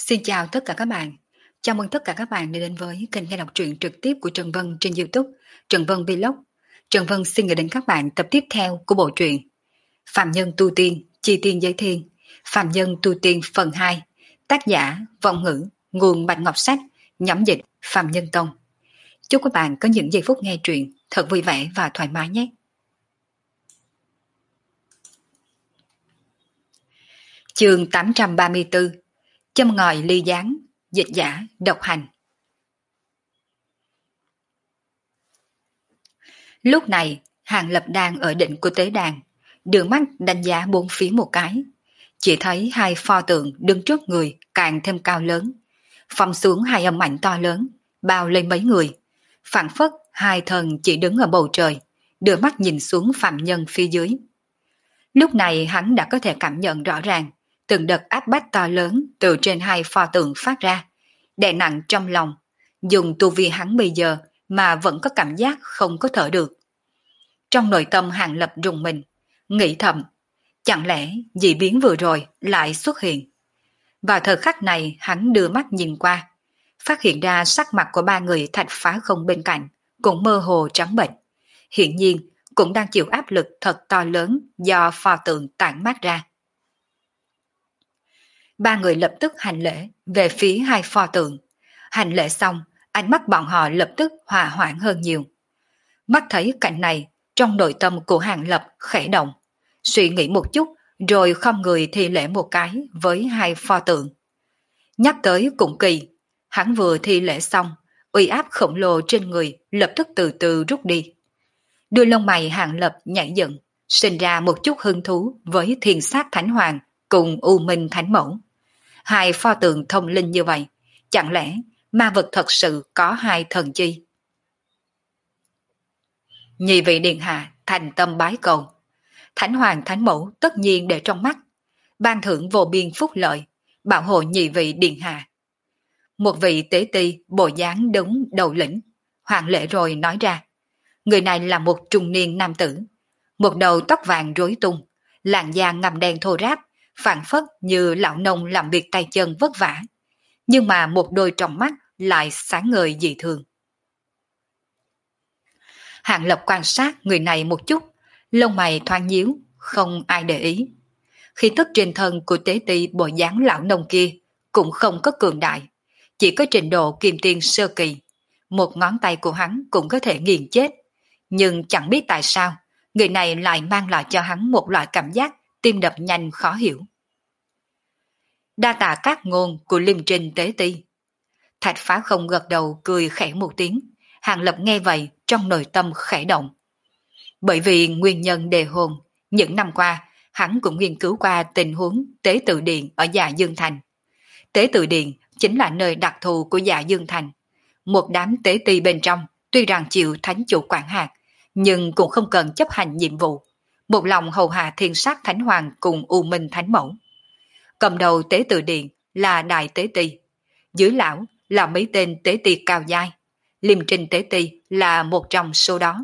Xin chào tất cả các bạn. Chào mừng tất cả các bạn đã đến với kênh nghe đọc truyện trực tiếp của Trần Vân trên YouTube, Trần Vân Vlog. Trần Vân xin gửi đến các bạn tập tiếp theo của bộ truyện Phạm Nhân Tu Tiên, Chi Tiên Giới Thiên, Phạm Nhân Tu Tiên phần 2, tác giả Vọng Ngữ, nguồn Bạch Ngọc Sách, nhóm dịch Phạm Nhân Tông. Chúc các bạn có những giây phút nghe truyện thật vui vẻ và thoải mái nhé. Chương 834, Châm ngòi ly gián, dịch giả độc hành. Lúc này, Hàng Lập đang ở đỉnh của tế đàn, đưa mắt đánh giá bốn phía một cái. Chỉ thấy hai pho tượng đứng trước người càng thêm cao lớn. Phong xuống hai âm ảnh to lớn, bao lên mấy người. Phảng phất hai thần chỉ đứng ở bầu trời, đưa mắt nhìn xuống phạm nhân phía dưới. Lúc này hắn đã có thể cảm nhận rõ ràng, từng đợt áp bách to lớn từ trên hai pho tượng phát ra, đè nặng trong lòng. Dùng tu vi hắn bây giờ mà vẫn có cảm giác không có thở được. Trong nội tâm Hàng Lập rùng mình, nghĩ thầm, chẳng lẽ dị biến vừa rồi lại xuất hiện. Vào thời khắc này hắn đưa mắt nhìn qua, phát hiện ra sắc mặt của ba người thạch phá không bên cạnh, cũng mơ hồ trắng bệch. Hiển nhiên cũng đang chịu áp lực thật to lớn do pho tượng tản mát ra. Ba người lập tức hành lễ về phía hai pho tượng. Hành lễ xong, ánh mắt bọn họ lập tức hòa hoãn hơn nhiều. Mắt thấy cảnh này, trong nội tâm của Hàng Lập khẽ động, suy nghĩ một chút rồi không người thi lễ một cái với hai pho tượng. Nhắc tới cũng kỳ, hắn vừa thi lễ xong, uy áp khổng lồ trên người lập tức từ từ rút đi. Đuôi lông mày Hàng Lập nhảy dựng, sinh ra một chút hứng thú với Thiên Sát Thánh Hoàng cùng U Minh Thánh Mẫu. Hai pho tượng thông linh như vậy, chẳng lẽ ma vật thật sự có hai thần chi? Nhị vị điện hạ thành tâm bái cầu. Thánh Hoàng Thánh Mẫu tất nhiên để trong mắt, ban thưởng vô biên phúc lợi, bảo hộ nhị vị điện hạ. Một vị tế ti bộ dáng đứng đầu lĩnh, hoàng lễ rồi nói ra. Người này là một trung niên nam tử, một đầu tóc vàng rối tung, làn da ngăm đen thô ráp, phảng phất như lão nông làm việc tay chân vất vả, nhưng mà một đôi trong mắt lại sáng ngời dị thường. Hàng Lập quan sát người này một chút, lông mày thoáng nhíu, không ai để ý. Khí tức trên thân của tế ti bộ dáng lão nông kia cũng không có cường đại, chỉ có trình độ kim tiên sơ kỳ. Một ngón tay của hắn cũng có thể nghiền chết, nhưng chẳng biết tại sao, người này lại mang lại cho hắn một loại cảm giác tim đập nhanh khó hiểu. Đa tạ các ngôn của Liêm Trinh tế ti. Thạch Phá Không gật đầu cười khẽ một tiếng. Hàng Lập nghe vậy trong nội tâm khẽ động. Bởi vì nguyên nhân đề hôn, những năm qua hắn cũng nghiên cứu qua tình huống Tế Tự Điện ở Dạ Dương Thành. Tế Tự Điện chính là nơi đặc thù của Dạ Dương Thành. Một đám tế ti bên trong tuy rằng chịu thánh chủ quản hạt, nhưng cũng không cần chấp hành nhiệm vụ, một lòng hầu hạ Thiên Sát Thánh Hoàng cùng U Minh Thánh Mẫu. Cầm đầu Tế Tự Điện là Đại Tế Ti, dưới lão là mấy tên tế ti cao giai. Liêm Trinh tế ti là một trong số đó.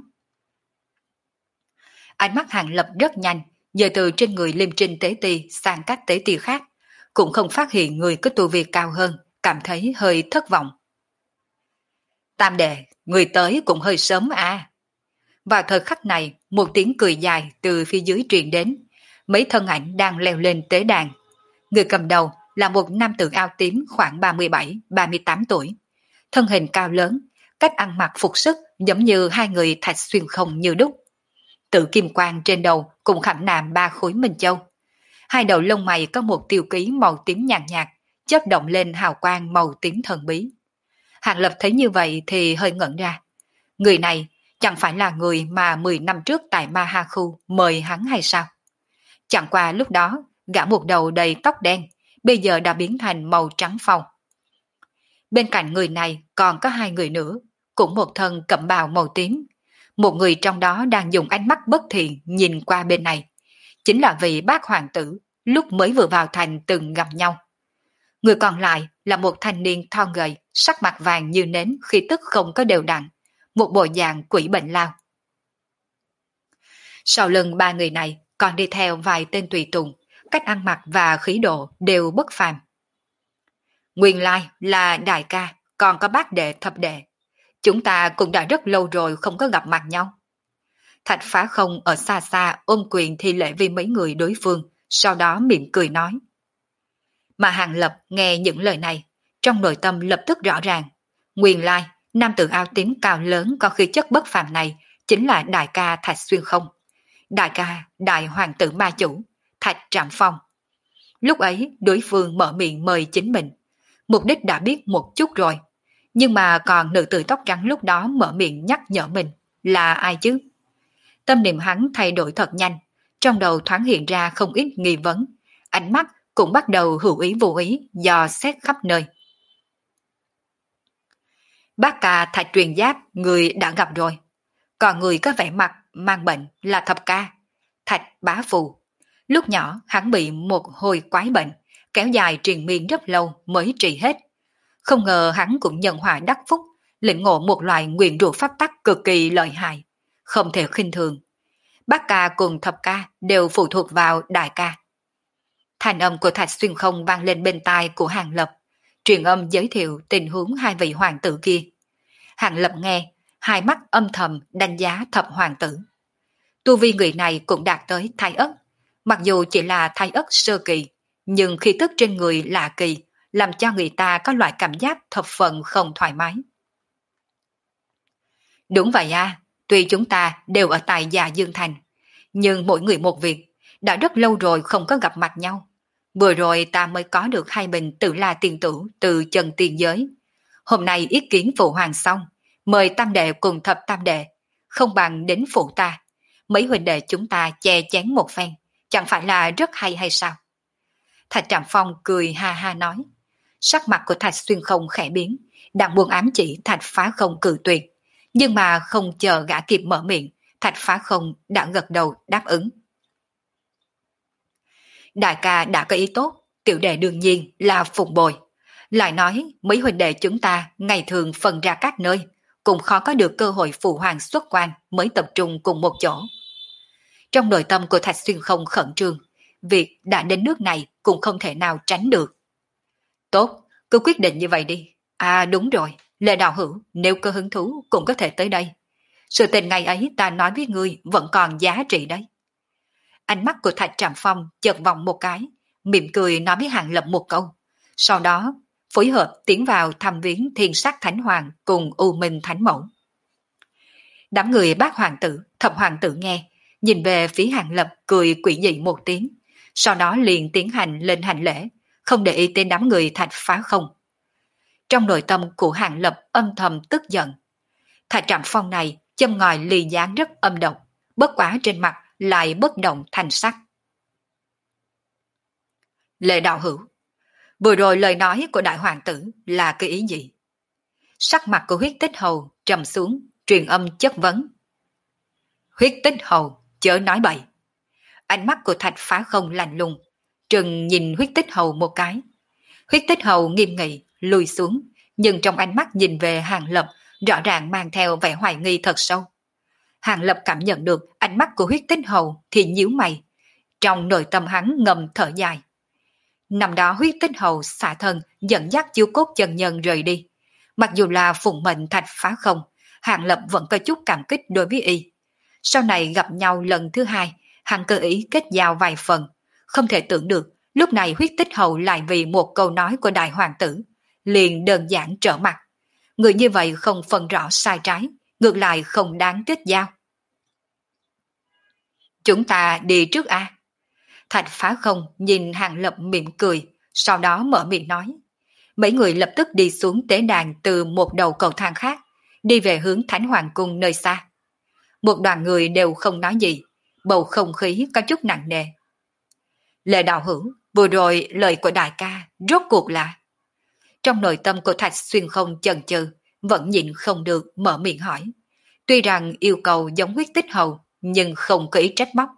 Ánh mắt Hàng Lập rất nhanh, giờ từ trên người Liêm Trinh tế ti sang các tế ti khác, cũng không phát hiện người có tu vi cao hơn, cảm thấy hơi thất vọng. Tam đệ, người tới cũng hơi sớm à. Vào thời khắc này, một tiếng cười dài từ phía dưới truyền đến, mấy thân ảnh đang leo lên tế đàn. Người cầm đầu là một nam tử áo tím khoảng 37-38 tuổi, thân hình cao lớn, cách ăn mặc phục sức giống như hai người thạch xuyên không như đúc. Tự kim quang trên đầu cùng khảm nạm 3 khối minh châu. Hai đầu lông mày có một tiêu ký màu tím nhàn nhạt, chớp động lên hào quang màu tím thần bí. Hàng Lập thấy như vậy thì hơi ngẩn ra. Người này chẳng phải là người mà 10 năm trước tại Ma Ha Khu mời hắn hay sao? Chẳng qua lúc đó, gã một đầu đầy tóc đen, bây giờ đã biến thành màu trắng phau. Bên cạnh người này còn có hai người nữa, cũng một thân cẩm bào màu tím. Một người trong đó đang dùng ánh mắt bất thiện nhìn qua bên này. Chính là vị bác hoàng tử lúc mới vừa vào thành từng gặp nhau. Người còn lại là một thanh niên thon gầy, sắc mặt vàng như nến, khí tức không có đều đặn, một bộ dạng quỷ bệnh lao. Sau lưng ba người này còn đi theo vài tên tùy tùng, cách ăn mặc và khí độ đều bất phàm. Nguyên lai là đại ca, còn có bác đệ thập đệ. Chúng ta cũng đã rất lâu rồi không có gặp mặt nhau. Thạch Phá Không ở xa xa ôm quyền thi lễ với mấy người đối phương, sau đó mỉm cười nói. Mà Hàng Lập nghe những lời này, trong nội tâm lập tức rõ ràng. Nguyên lai, nam tử áo tím cao lớn có khí chất bất phàm này chính là đại ca Thạch Xuyên Không. Đại ca, đại hoàng tử ma chủ, Thạch Trạm Phong. Lúc ấy, đối phương mở miệng mời chính mình. Mục đích đã biết một chút rồi. Nhưng mà còn nữ tử tóc trắng lúc đó mở miệng nhắc nhở mình là ai chứ? Tâm niệm hắn thay đổi thật nhanh, trong đầu thoáng hiện ra không ít nghi vấn, ánh mắt cũng bắt đầu hữu ý vô ý dò xét khắp nơi. Bác ca Thạch Truyền Giáp người đã gặp rồi, còn người có vẻ mặt mang bệnh là thập ca Thạch Bá Phù. Lúc nhỏ hắn bị một hồi quái bệnh kéo dài triền miên rất lâu mới trị hết. Không ngờ hắn cũng nhân họa đắc phúc, lĩnh ngộ một loại nguyền rủa pháp tắc cực kỳ lợi hại, không thể khinh thường. Bác ca cùng thập ca đều phụ thuộc vào đại ca. Thành âm của Thạch Xuyên Không vang lên bên tai của Hàng Lập, truyền âm giới thiệu tình huống hai vị hoàng tử kia. Hàng Lập nghe, hai mắt âm thầm đánh giá thập hoàng tử. Tu vi người này cũng đạt tới thái ất, mặc dù chỉ là thái ất sơ kỳ, nhưng khí tức trên người lạ kỳ, làm cho người ta có loại cảm giác thập phần không thoải mái. Đúng vậy à, tuy chúng ta đều ở tại Dạ Dương Thành, nhưng mỗi người một việc, đã rất lâu rồi không có gặp mặt nhau. Vừa rồi ta mới có được hai bình Tử La tiền tử từ chân tiền giới. Hôm nay ý kiến phụ hoàng xong, mời tam đệ cùng thập tam đệ, không bằng đến phụ ta. Mấy huynh đệ chúng ta che chén một phen, chẳng phải là rất hay sao? Thạch Trạm Phong cười ha ha nói. Sắc mặt của Thạch Xuyên Không khẽ biến, đang buồn ám chỉ Thạch Phá Không cự tuyệt. Nhưng mà không chờ gã kịp mở miệng, Thạch Phá Không đã gật đầu đáp ứng. Đại ca đã có ý tốt, tiểu đệ đương nhiên là phục bồi. Lại nói mấy huynh đệ chúng ta ngày thường phân ra các nơi, cũng khó có được cơ hội phụ hoàng xuất quan mới tập trung cùng một chỗ. Trong nội tâm của Thạch Xuyên Không khẩn trương, việc đã đến nước này cũng không thể nào tránh được. Tốt, cứ quyết định như vậy đi. À đúng rồi, Lệ Đạo Hữu nếu có hứng thú cũng có thể tới đây. Sự tình ngày ấy ta nói với ngươi vẫn còn giá trị đấy. Ánh mắt của Thạch Trạm Phong chợt vòng một cái, mỉm cười nói với Hàng Lập một câu. Sau đó, phối hợp tiến vào thăm viếng Thiên Sắc Thánh Hoàng cùng U Minh Thánh Mẫu. Đám người bác hoàng tử, thập hoàng tử nghe, nhìn về phía Hàng Lập cười quỷ dị một tiếng, sau đó liền tiến hành lên hành lễ, không để ý đến đám người Thạch Phá Không. Trong nội tâm của Hàng Lập âm thầm tức giận. Thạch Trạm Phong này châm ngòi ly gián rất âm độc, bất quá trên mặt lại bất động thành sắc. Lệ Đạo Hữu, vừa rồi lời nói của đại hoàng tử là cái ý gì? Sắc mặt của Huyết Tích Hầu trầm xuống, truyền âm chất vấn. Huyết Tích Hầu, chớ nói bậy. Ánh mắt của Thạch Phá Không lạnh lùng, trừng nhìn Huyết Tích Hầu một cái. Huyết Tích Hầu nghiêm nghị, lùi xuống, nhưng trong ánh mắt nhìn về Hàng Lập rõ ràng mang theo vẻ hoài nghi thật sâu. Hàng Lập cảm nhận được ánh mắt của Huyết Tích Hầu thì nhíu mày, trong nội tâm hắn ngầm thở dài. Năm đó Huyết Tích Hầu xả thân dẫn dắt chiêu cốt chân nhân rời đi. Mặc dù là phụng mệnh Thạch Phá Không, Hàng Lập vẫn có chút cảm kích đối với y. Sau này gặp nhau lần thứ hai, hắn cơ ý kết giao vài phần. Không thể tưởng được, lúc này Huyết Tích Hầu lại vì một câu nói của đại hoàng tử, liền đơn giản trở mặt. Người như vậy không phân rõ sai trái, ngược lại không đáng kết giao. Chúng ta đi trước a. Thạch Phá Không nhìn Hàng Lập mỉm cười, sau đó mở miệng nói. Mấy người lập tức đi xuống tế đàn từ một đầu cầu thang khác, đi về hướng Thánh Hoàng Cung nơi xa. Một đoàn người đều không nói gì, bầu không khí có chút nặng nề. Lệ Đạo Hữu, vừa rồi lời của đại ca rốt cuộc là... Trong nội tâm của Thạch Xuyên Không chần chừ, vẫn nhịn không được mở miệng hỏi. Tuy rằng yêu cầu giống Huyết Tích Hầu, nhưng không có ý trách móc.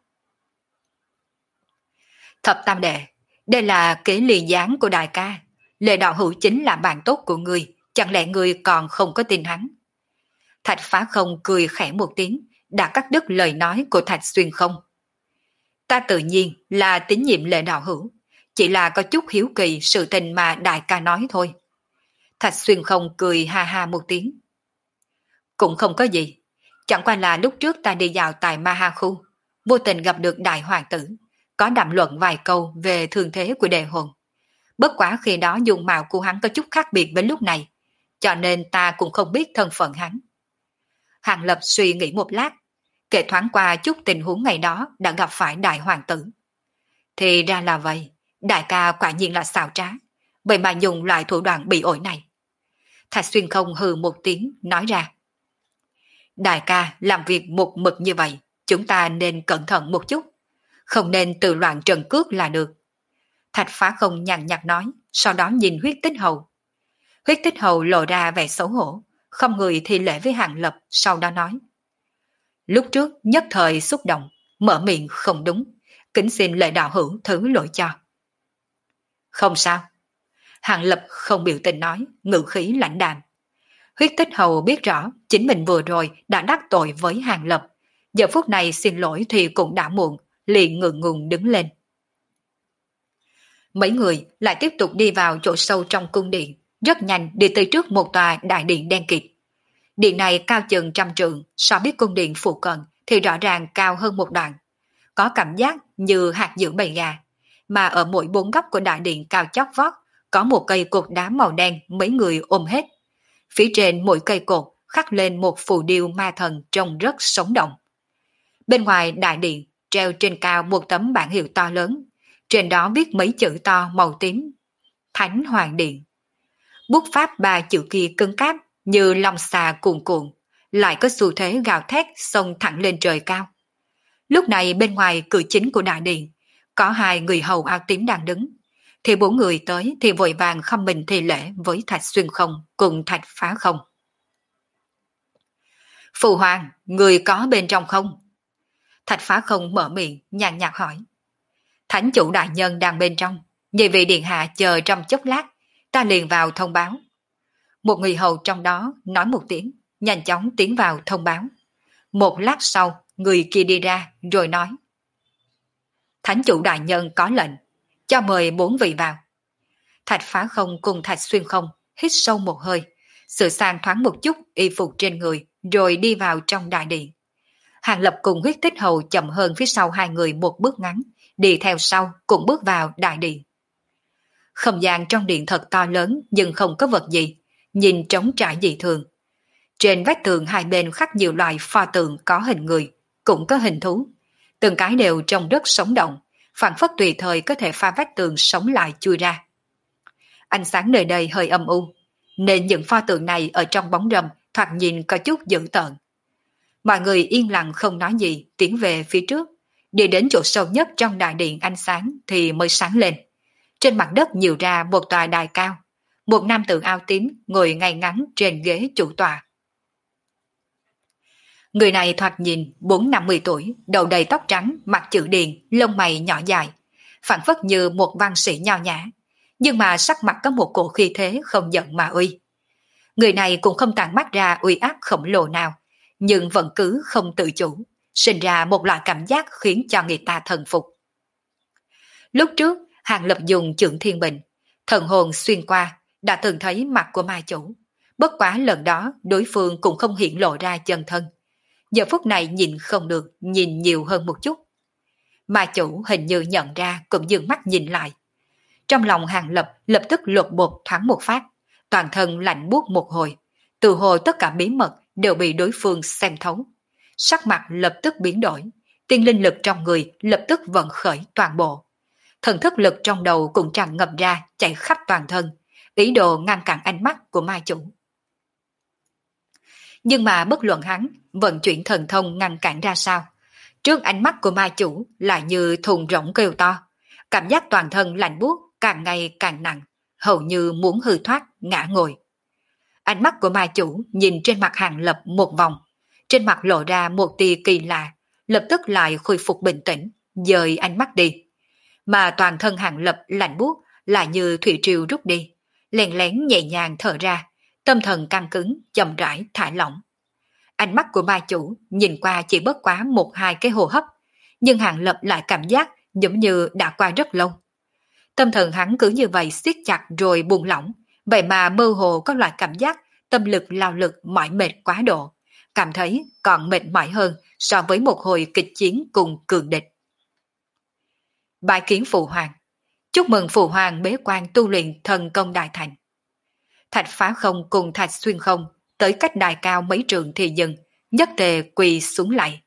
Thập tam đệ, đây là kế ly gián của đại ca. Lệ Đạo Hữu chính là bạn tốt của người, chẳng lẽ người còn không có tin hắn? Thạch Phá Không cười khẽ một tiếng, đã cắt đứt lời nói của Thạch Xuyên Không. Ta tự nhiên là tín nhiệm Lệ Đạo Hữu, chỉ là có chút hiếu kỳ sự tình mà đại ca nói thôi. Thạch Xuyên Không cười ha ha một tiếng. Cũng không có gì, chẳng qua là lúc trước ta đi dạo tại Ma Ha Khu, vô tình gặp được đại hoàng tử, có đàm luận vài câu về thương thế của đề hồn. Bất quá khi đó dung mạo của hắn có chút khác biệt với lúc này, cho nên ta cũng không biết thân phận hắn. Hàng Lập suy nghĩ một lát, kể thoáng qua chút tình huống ngày đó đã gặp phải đại hoàng tử. Thì ra là vậy, đại ca quả nhiên là xảo trá, vậy mà dùng loại thủ đoạn bị ổi này. Thạch Xuyên Không hừ một tiếng, nói ra. Đại ca làm việc một mực như vậy, chúng ta nên cẩn thận một chút, không nên tự loạn trần cước là được. Thạch Phá Không nhàn nhạt nói, sau đó nhìn Huyết Tích Hầu. Huyết Tích Hầu lộ ra vẻ xấu hổ, không người thi lễ với Hàng Lập, sau đó nói. Lúc trước nhất thời xúc động, mở miệng không đúng, kính xin Lệ đạo hữu thứ lỗi cho. Không sao. Hàng Lập không biểu tình nói, ngữ khí lãnh đạm. Huyết Tích Hầu biết rõ chính mình vừa rồi đã đắc tội với Hàng Lập, giờ phút này xin lỗi thì cũng đã muộn, liền ngượng ngùng đứng lên. Mấy người lại tiếp tục đi vào chỗ sâu trong cung điện, rất nhanh đi tới trước một tòa đại điện đen kịt. Điện này cao chừng 100 trượng, so với cung điện phụ cận thì rõ ràng cao hơn một đoạn. Có cảm giác như hạt giữa bầy gà, mà ở mỗi bốn góc của đại điện cao chót vót, có một cây cột đá màu đen mấy người ôm hết. Phía trên mỗi cây cột khắc lên một phù điêu ma thần trông rất sống động. Bên ngoài đại điện treo trên cao một tấm bảng hiệu to lớn, trên đó viết mấy chữ to màu tím. Thánh Hoàng Điện. Bút pháp ba chữ kia cứng cáp như long xà cuồn cuộn, lại có xu thế gào thét xông thẳng lên trời cao. Lúc này bên ngoài cửa chính của đại điện, có hai người hầu áo tím đang đứng, thì bốn người tới thì vội vàng khom mình thi lễ với Thạch Xuyên Không cùng Thạch Phá Không. Phụ hoàng, người có bên trong không? Thạch Phá Không mở miệng nhàn nhạt hỏi. Thánh chủ đại nhân đang bên trong, nhị vị điện hạ chờ trong chốc lát, ta liền vào thông báo. Một người hầu trong đó nói một tiếng, nhanh chóng tiến vào thông báo. Một lát sau, người kia đi ra rồi nói. Thánh chủ đại nhân có lệnh, cho mời bốn vị vào. Thạch Phá Không cùng Thạch Xuyên Không hít sâu một hơi, sửa sang thoáng một chút y phục trên người, rồi đi vào trong đại điện. Hàng Lập cùng Huyết Tích Hầu chậm hơn phía sau hai người một bước ngắn, đi theo sau cũng bước vào đại điện. Không gian trong điện thật to lớn nhưng không có vật gì, nhìn trống trải dị thường. Trên vách tường hai bên khắc nhiều loại pho tượng có hình người, cũng có hình thú. Từng cái đều trông rất sống động, phảng phất tùy thời có thể pha vách tường sống lại chui ra. Ánh sáng nơi đây hơi âm u, nên những pho tượng này ở trong bóng râm thoạt nhìn có chút dữ tợn. Mọi người yên lặng không nói gì, tiến về phía trước, đi đến chỗ sâu nhất trong đại điện ánh sáng thì mới sáng lên. Trên mặt đất nhiều ra một tòa đài cao, một nam tử áo tím ngồi ngay ngắn trên ghế chủ tọa. Người này thoạt nhìn 40-50 tuổi, đầu đầy tóc trắng, mặt chữ điền, lông mày nhỏ dài, phảng phất như một văn sĩ nho nhã, nhưng mà sắc mặt có một cổ khí thế không giận mà uy. Người này cũng không tản mắt ra uy áp khổng lồ nào, nhưng vẫn cứ không tự chủ, sinh ra một loại cảm giác khiến cho người ta thần phục. Lúc trước, Hàng Lập dùng Chưởng Thiên Bình, thần hồn xuyên qua, đã từng thấy mặt của ma chủ. Bất quá lần đó, đối phương cũng không hiện lộ ra chân thân. Giờ phút này nhìn không được, nhìn nhiều hơn một chút. Ma chủ hình như nhận ra cũng dừng mắt nhìn lại. Trong lòng Hàng Lập lập tức lột bột thoáng một phát, toàn thân lạnh buốt một hồi. Từ hồi tất cả bí mật đều bị đối phương xem thấu. Sắc mặt lập tức biến đổi, tiên linh lực trong người lập tức vận khởi toàn bộ. Thần thức lực trong đầu cũng tràn ngập ra chạy khắp toàn thân, ý đồ ngăn cản ánh mắt của ma chủ. Nhưng mà bất luận hắn vận chuyển thần thông ngăn cản ra sao, trước ánh mắt của ma chủ lại như thùng rỗng kêu to, cảm giác toàn thân lạnh buốt càng ngày càng nặng, hầu như muốn hư thoát ngã ngồi. Ánh mắt của ma chủ nhìn trên mặt Hàng Lập một vòng, trên mặt lộ ra một tia kỳ lạ, lập tức lại khôi phục bình tĩnh, dời ánh mắt đi. Mà toàn thân Hàng Lập lạnh buốt lại như thủy triều rút đi, lén lén nhẹ nhàng thở ra, tâm thần căng cứng, chậm rãi thả lỏng. Ánh mắt của ma chủ nhìn qua chỉ bất quá 1-2 cái hô hấp, nhưng Hàng Lập lại cảm giác giống như đã qua rất lâu. Tâm thần hắn cứ như vậy siết chặt rồi buông lỏng, vậy mà mơ hồ có loại cảm giác tâm lực lao lực mỏi mệt quá độ, cảm thấy còn mệt mỏi hơn so với một hồi kịch chiến cùng cường địch. Bái kiến phụ hoàng. Chúc mừng phụ hoàng bế quan tu luyện thần công đại thành. Thạch Phá Không cùng Thạch Xuyên Không tới cách đài cao mấy trường thì dừng, nhất tề quỳ xuống lạy.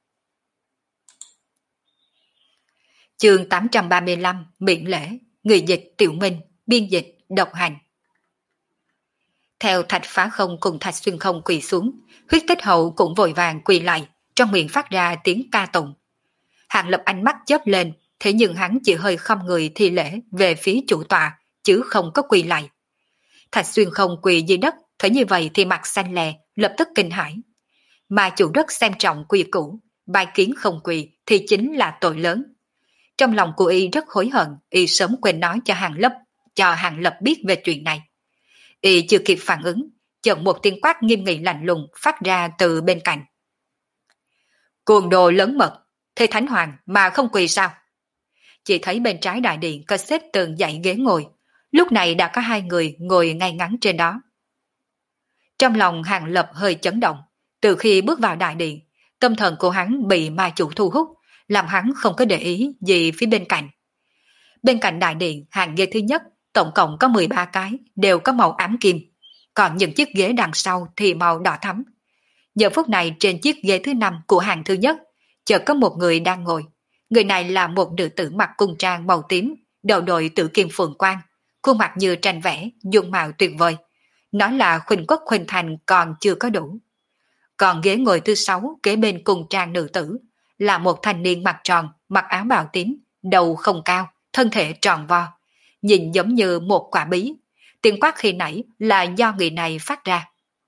Chương 835 miễn lễ, người dịch Tiểu Minh, biên dịch Độc Hành. Theo Thạch Phá Không cùng Thạch Xuyên Không quỳ xuống, Huyết Tích Hậu cũng vội vàng quỳ lại, trong miệng phát ra tiếng ca tụng. Hàng Lập ánh mắt chớp lên, thế nhưng hắn chỉ hơi khom người thi lễ về phía chủ tọa, chứ không có quỳ lại. Thạch Xuyên Không quỳ dưới đất, thấy như vậy thì mặt xanh lè, lập tức kinh hãi. Mà chủ đất xem trọng quy củ, bài kiến không quỳ thì chính là tội lớn. Trong lòng của y rất hối hận, y sớm quên nói cho Hàng Lập biết về chuyện này. Y chưa kịp phản ứng, chợt một tiếng quát nghiêm nghị lạnh lùng phát ra từ bên cạnh. Cuồng đồ lớn mật, thế Thánh Hoàng mà không quỳ sao? Chỉ thấy bên trái đại điện có xếp từng dãy ghế ngồi, lúc này đã có hai người ngồi ngay ngắn trên đó. Trong lòng Hàng Lập hơi chấn động, từ khi bước vào đại điện, tâm thần của hắn bị ma chủ thu hút, làm hắn không có để ý gì phía bên cạnh. Bên cạnh đại điện, hàng ghế thứ nhất, tổng cộng có 13 cái, đều có màu ám kim, còn những chiếc ghế đằng sau thì màu đỏ thắm. Giờ phút này trên chiếc ghế thứ 5 của hàng thứ nhất, chợt có một người đang ngồi. Người này là một nữ tử mặc cung trang màu tím, đầu đội tử kim phượng quang, khuôn mặt như tranh vẽ, dung mạo tuyệt vời. Nói là khuynh quốc khuynh thành còn chưa có đủ. Còn ghế ngồi thứ 6 kế bên cung trang nữ tử là một thanh niên mặt tròn, mặc áo bào tím, đầu không cao, thân thể tròn vo, nhìn giống như một quả bí. Tiếng quát khi nãy là do người này phát ra.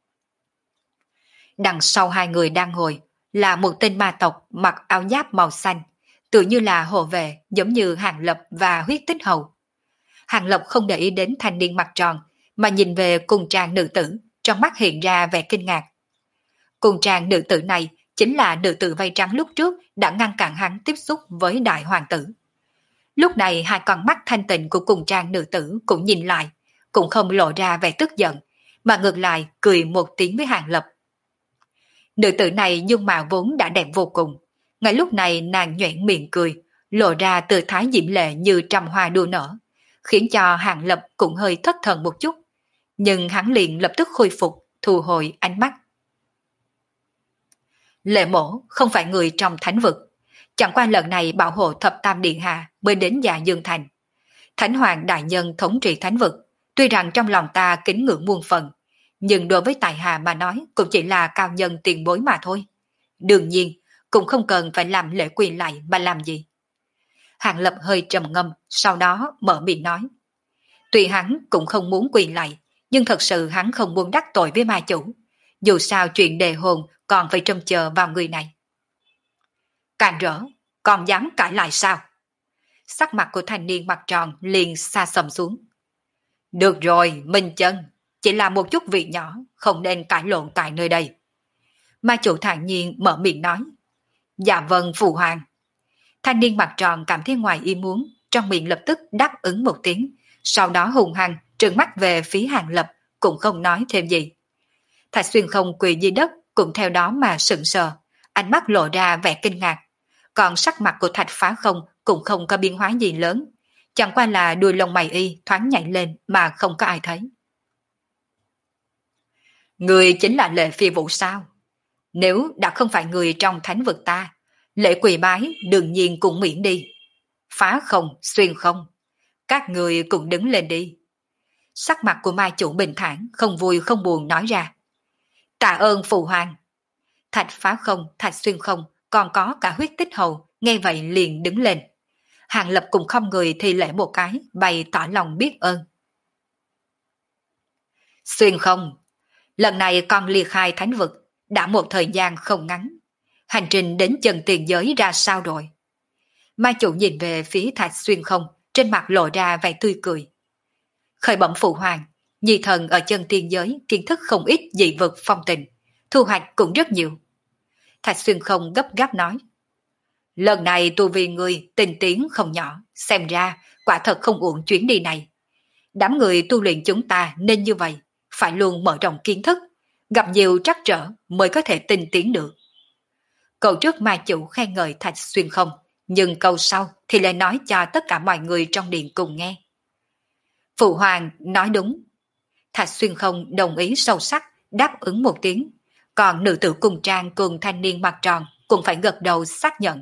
Đằng sau hai người đang ngồi là một tên ma tộc mặc áo giáp màu xanh, tự như là hộ vệ giống như Hàng Lập và Huyết Tích Hầu. Hàng Lập không để ý đến thanh niên mặt tròn, mà nhìn về cung trang nữ tử, trong mắt hiện ra vẻ kinh ngạc. Cung trang nữ tử này chính là nữ tử vây trắng lúc trước đã ngăn cản hắn tiếp xúc với đại hoàng tử. Lúc này hai con mắt thanh tịnh của cung trang nữ tử cũng nhìn lại, cũng không lộ ra vẻ tức giận, mà ngược lại cười một tiếng với Hàng Lập. Nữ tử này dung mạo vốn đã đẹp vô cùng, ngay lúc này nàng nhoẻn miệng cười, lộ ra tư thái diễm lệ như trăm hoa đua nở, khiến cho Hàng Lập cũng hơi thất thần một chút, nhưng hắn liền lập tức khôi phục, thu hồi ánh mắt. Lệ Mổ không phải người trong thánh vực, chẳng qua lần này bảo hộ thập tam điện hạ mới đến Dạ Dương Thành. Thánh Hoàng đại nhân thống trị thánh vực, tuy rằng trong lòng ta kính ngưỡng muôn phần, nhưng đối với tài hạ mà nói cũng chỉ là cao nhân tiền bối mà thôi. Đương nhiên, cũng không cần phải làm lễ quỳ lại mà làm gì. Hàng Lập hơi trầm ngâm, sau đó mở miệng nói. Tuy hắn cũng không muốn quỳ lại, nhưng thật sự hắn không muốn đắc tội với ma chủ. Dù sao chuyện đề hôn còn phải trông chờ vào người này. Càn rỡ, còn dám cãi lại sao? Sắc mặt của thanh niên mặt tròn liền xa sầm xuống. Được rồi, Minh Chân, chỉ là một chút việc nhỏ, không nên cãi lộn tại nơi đây. Ma chủ thản nhiên mở miệng nói. Dạ vâng phụ hoàng. Thanh niên mặt tròn cảm thấy ngoài ý muốn, trong miệng lập tức đáp ứng một tiếng, sau đó hùng hăng trừng mắt về phía Hàng Lập, cũng không nói thêm gì. Thạch Xuyên Không quỳ dưới đất cũng theo đó mà sững sờ, ánh mắt lộ ra vẻ kinh ngạc, còn sắc mặt của Thạch Phá Không cũng không có biến hóa gì lớn, chẳng qua là đuôi lông mày y thoáng nhảy lên mà không có ai thấy. Người chính là Lệ Phi Vũ sao? Nếu đã không phải người trong thánh vực ta, lễ quỳ bái đương nhiên cũng miễn đi. Phá Không, Xuyên Không, các người cũng đứng lên đi. Sắc mặt của ma chủ bình thản, không vui không buồn nói ra. Tạ ơn phụ hoàng. Thạch Phá Không, Thạch Xuyên Không, còn có cả Huyết Tích Hầu, nghe vậy liền đứng lên. Hàng Lập cùng không người thì lễ một cái, bày tỏ lòng biết ơn. Xuyên Không, lần này con ly khai thánh vực, đã một thời gian không ngắn. Hành trình đến chân tiền giới ra sao rồi? Ma chủ nhìn về phía Thạch Xuyên Không, trên mặt lộ ra vẻ tươi cười. Khởi bẩm phụ hoàng, nhi thần ở chân tiên giới kiến thức không ít dị vực phong tình, thu hoạch cũng rất nhiều. Thạch Xuyên Không gấp gáp nói. Lần này tu vi người tình tiến không nhỏ, xem ra quả thật không uổng chuyến đi này. Đám người tu luyện chúng ta nên như vậy, phải luôn mở rộng kiến thức, gặp nhiều trắc trở mới có thể tinh tiến được. Câu trước ma chủ khen ngợi Thạch Xuyên Không, nhưng câu sau thì lại nói cho tất cả mọi người trong điện cùng nghe. Phụ hoàng nói đúng. Thạch Xuyên Không đồng ý sâu sắc, đáp ứng một tiếng, còn nữ tử cùng trang cùng thanh niên mặt tròn cũng phải gật đầu xác nhận.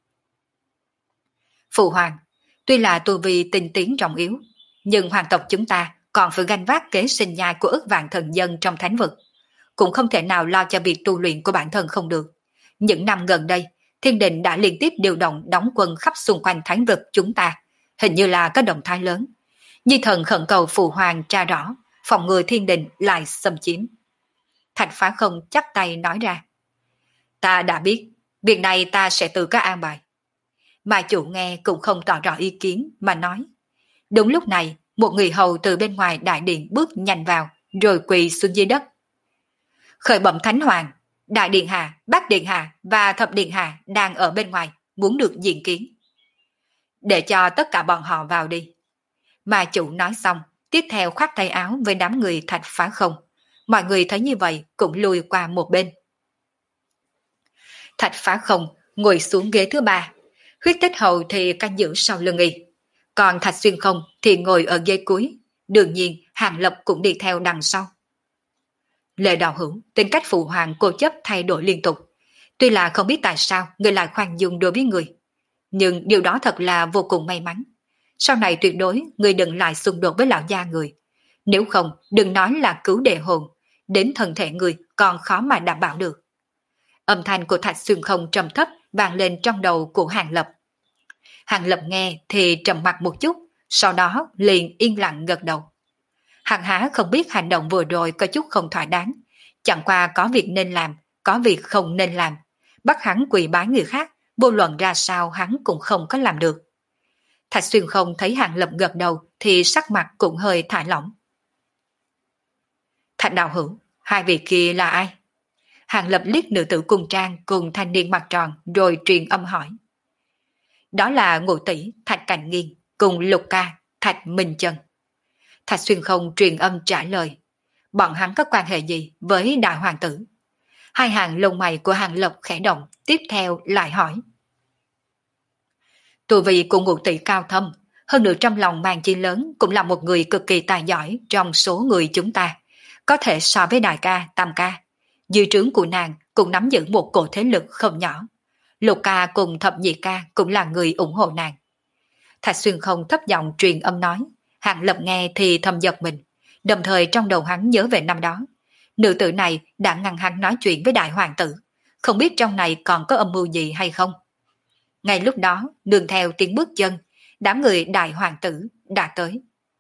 Phụ hoàng, tuy là tu vi tinh tiến trọng yếu, nhưng hoàng tộc chúng ta còn phải gánh vác kế sinh nhai của ức vạn thần dân trong thánh vực, cũng không thể nào lo cho việc tu luyện của bản thân không được. Những năm gần đây, thiên đình đã liên tiếp điều động đóng quân khắp xung quanh thánh vực chúng ta, hình như là có động thái lớn. Nhi thần khẩn cầu phụ hoàng tra rõ, phòng ngừa thiên đình lại xâm chiếm. Thạch Phá Không chắp tay nói ra. Ta đã biết, việc này ta sẽ tự có an bài. Mà chủ nghe cũng không tỏ rõ ý kiến mà nói. Đúng lúc này, một người hầu từ bên ngoài đại điện bước nhanh vào, rồi quỳ xuống dưới đất. Khởi bẩm Thánh Hoàng, Đại Điện Hạ, Bát Điện Hạ và Thập Điện Hạ đang ở bên ngoài, muốn được diện kiến. Để cho tất cả bọn họ vào đi. Mà chủ nói xong, tiếp theo khoác tay áo với đám người Thạch Phá Không. Mọi người thấy như vậy cũng lùi qua một bên. Thạch Phá Không ngồi xuống ghế thứ ba. Huyết Tích Hầu thì canh giữ sau lưng y. Còn Thạch Xuyên Không thì ngồi ở ghế cuối. Đương nhiên Hàng Lập cũng đi theo đằng sau. Lệ Đạo Hữu, tính cách phụ hoàng cố chấp thay đổi liên tục. Tuy là không biết tại sao người lại khoan dung đối với người, nhưng điều đó thật là vô cùng may mắn. Sau này tuyệt đối người đừng lại xung đột với lão gia người. Nếu không, đừng nói là cứu đệ hồn, đến thân thể người còn khó mà đảm bảo được. Âm thanh của Thạch Xuyên Không trầm thấp vang lên trong đầu của Hàng Lập. Hàng Lập nghe thì trầm mặt một chút, sau đó liền yên lặng gật đầu. Hàng Há không biết hành động vừa rồi có chút không thỏa đáng, chẳng qua có việc nên làm, có việc không nên làm. Bắt hắn quỳ bái người khác, vô luận ra sao hắn cũng không có làm được. Thạch Xuyên Không thấy Hàng Lập gật đầu thì sắc mặt cũng hơi thả lỏng. Thạch Đạo Hữu, hai vị kia là ai? Hàng Lập liếc nữ tử cung trang cùng thanh niên mặt tròn rồi truyền âm hỏi. Đó là Ngũ tỷ Thạch Cảnh Nghiên cùng Lục ca Thạch Minh Chân. Thạch Xuyên Không truyền âm trả lời. Bọn hắn có quan hệ gì với đại hoàng tử? Hai hàng lông mày của Hàng Lập khẽ động, tiếp theo lại hỏi. Tu vi của Ngũ tỷ cao thâm, hơn nữa trong lòng mang chi lớn cũng là một người cực kỳ tài giỏi trong số người chúng ta, có thể so với đại ca, tam ca. Dưới trướng của nàng cũng nắm giữ một cổ thế lực không nhỏ. Lục ca cùng thập nhị ca cũng là người ủng hộ nàng. Thạch Xuyên Không thấp giọng truyền âm nói. Hàng Lập nghe thì thầm giật mình, đồng thời trong đầu hắn nhớ về năm đó. Nữ tử này đã ngăn hắn nói chuyện với đại hoàng tử, không biết trong này còn có âm mưu gì hay không. Ngay lúc đó, nương theo tiếng bước chân, đám người đại hoàng tử đã tới.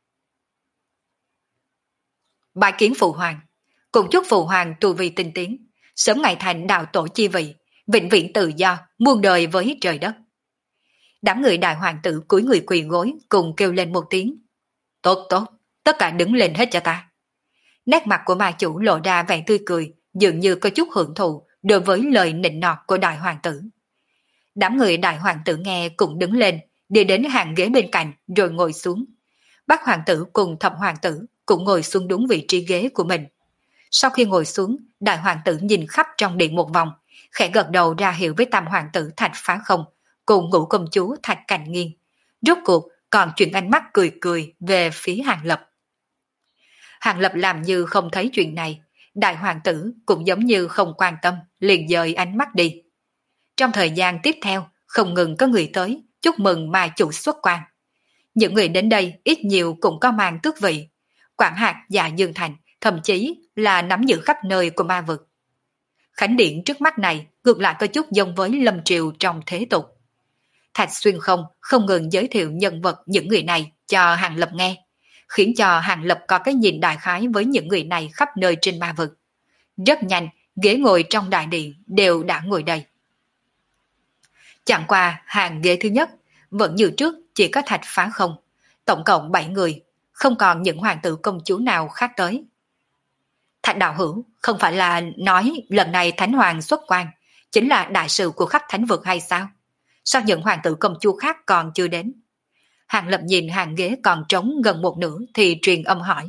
Bái kiến phụ hoàng, cùng chúc phụ hoàng tu vi tinh tiến, sớm ngày thành đạo tổ chi vị, vĩnh viễn tự do, muôn đời với trời đất. Đám người đại hoàng tử cúi người quỳ gối cùng kêu lên một tiếng. Tốt tốt, tất cả đứng lên hết cho ta. Nét mặt của ma chủ lộ ra vẻ tươi cười, dường như có chút hưởng thụ đối với lời nịnh nọt của đại hoàng tử. Đám người đại hoàng tử nghe cũng đứng lên, đi đến hàng ghế bên cạnh rồi ngồi xuống. Bác hoàng tử cùng thập hoàng tử cũng ngồi xuống đúng vị trí ghế của mình. Sau khi ngồi xuống, đại hoàng tử nhìn khắp trong điện một vòng, khẽ gật đầu ra hiệu với tam hoàng tử Thạch Phá Không cùng ngũ công chúa Thạch Cảnh Nghiên. Rốt cuộc còn chuyển ánh mắt cười cười về phía Hàng Lập. Hàng Lập làm như không thấy chuyện này, đại hoàng tử cũng giống như không quan tâm, liền dời ánh mắt đi. Trong thời gian tiếp theo, không ngừng có người tới, chúc mừng ma chủ xuất quan. Những người đến đây ít nhiều cũng có mang tước vị. Quảng Hạc và Dương Thành, thậm chí là nắm giữ khắp nơi của ma vực. Khánh điện trước mắt này ngược lại có chút giống với Lâm Triều trong thế tục. Thạch Xuyên không ngừng giới thiệu nhân vật những người này cho Hàng Lập nghe, khiến cho Hàng Lập có cái nhìn đại khái với những người này khắp nơi trên ma vực. Rất nhanh, ghế ngồi trong đại điện đều đã ngồi đầy. Chẳng qua hàng ghế thứ nhất, vẫn như trước chỉ có Thạch Phá Không, tổng cộng 7 người, không còn những hoàng tử công chúa nào khác tới. Thạch đạo hữu, không phải là nói lần này Thánh Hoàng xuất quan, chính là đại sự của khắp thánh vực hay sao? Sao những hoàng tử công chúa khác còn chưa đến? Hàng Lập nhìn hàng ghế còn trống gần một nửa thì truyền âm hỏi.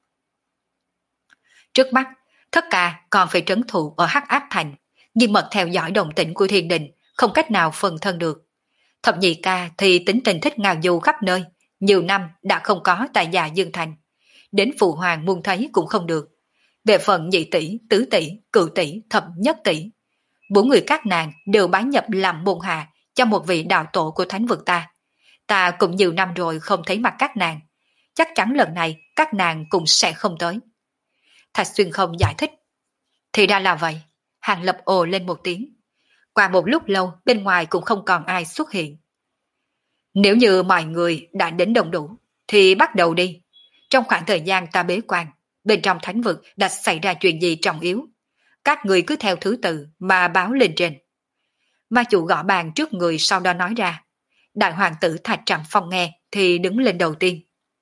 Trước mắt, Thất Ca còn phải trấn thủ ở Hắc Áp Thành, nhưng mật theo dõi động tĩnh của thiên đình, không cách nào phân thân được. Thập Nhị Ca thì tính tình thích ngao du khắp nơi, nhiều năm đã không có tại Dạ Dương Thành. Đến Phụ Hoàng muốn thấy cũng không được. Về phần nhị tỷ, tứ tỷ, cửu tỷ, thập nhất tỷ, bốn người các nàng đều bái nhập làm môn hạ cho một vị đạo tổ của thánh vực ta. Ta cũng nhiều năm rồi không thấy mặt các nàng, chắc chắn lần này các nàng cũng sẽ không tới. Thạch Xuyên không giải thích. Thì ra là vậy. Hàng Lập ồ lên một tiếng. Qua một lúc lâu bên ngoài cũng không còn ai xuất hiện. Nếu như mọi người đã đến đông đủ thì bắt đầu đi. Trong khoảng thời gian ta bế quan, bên trong thánh vực đã xảy ra chuyện gì trọng yếu. Các người cứ theo thứ tự mà báo lên trên. Ma chủ gõ bàn trước người sau đó nói ra. Đại hoàng tử Thạch Trạm Phong nghe thì đứng lên đầu tiên.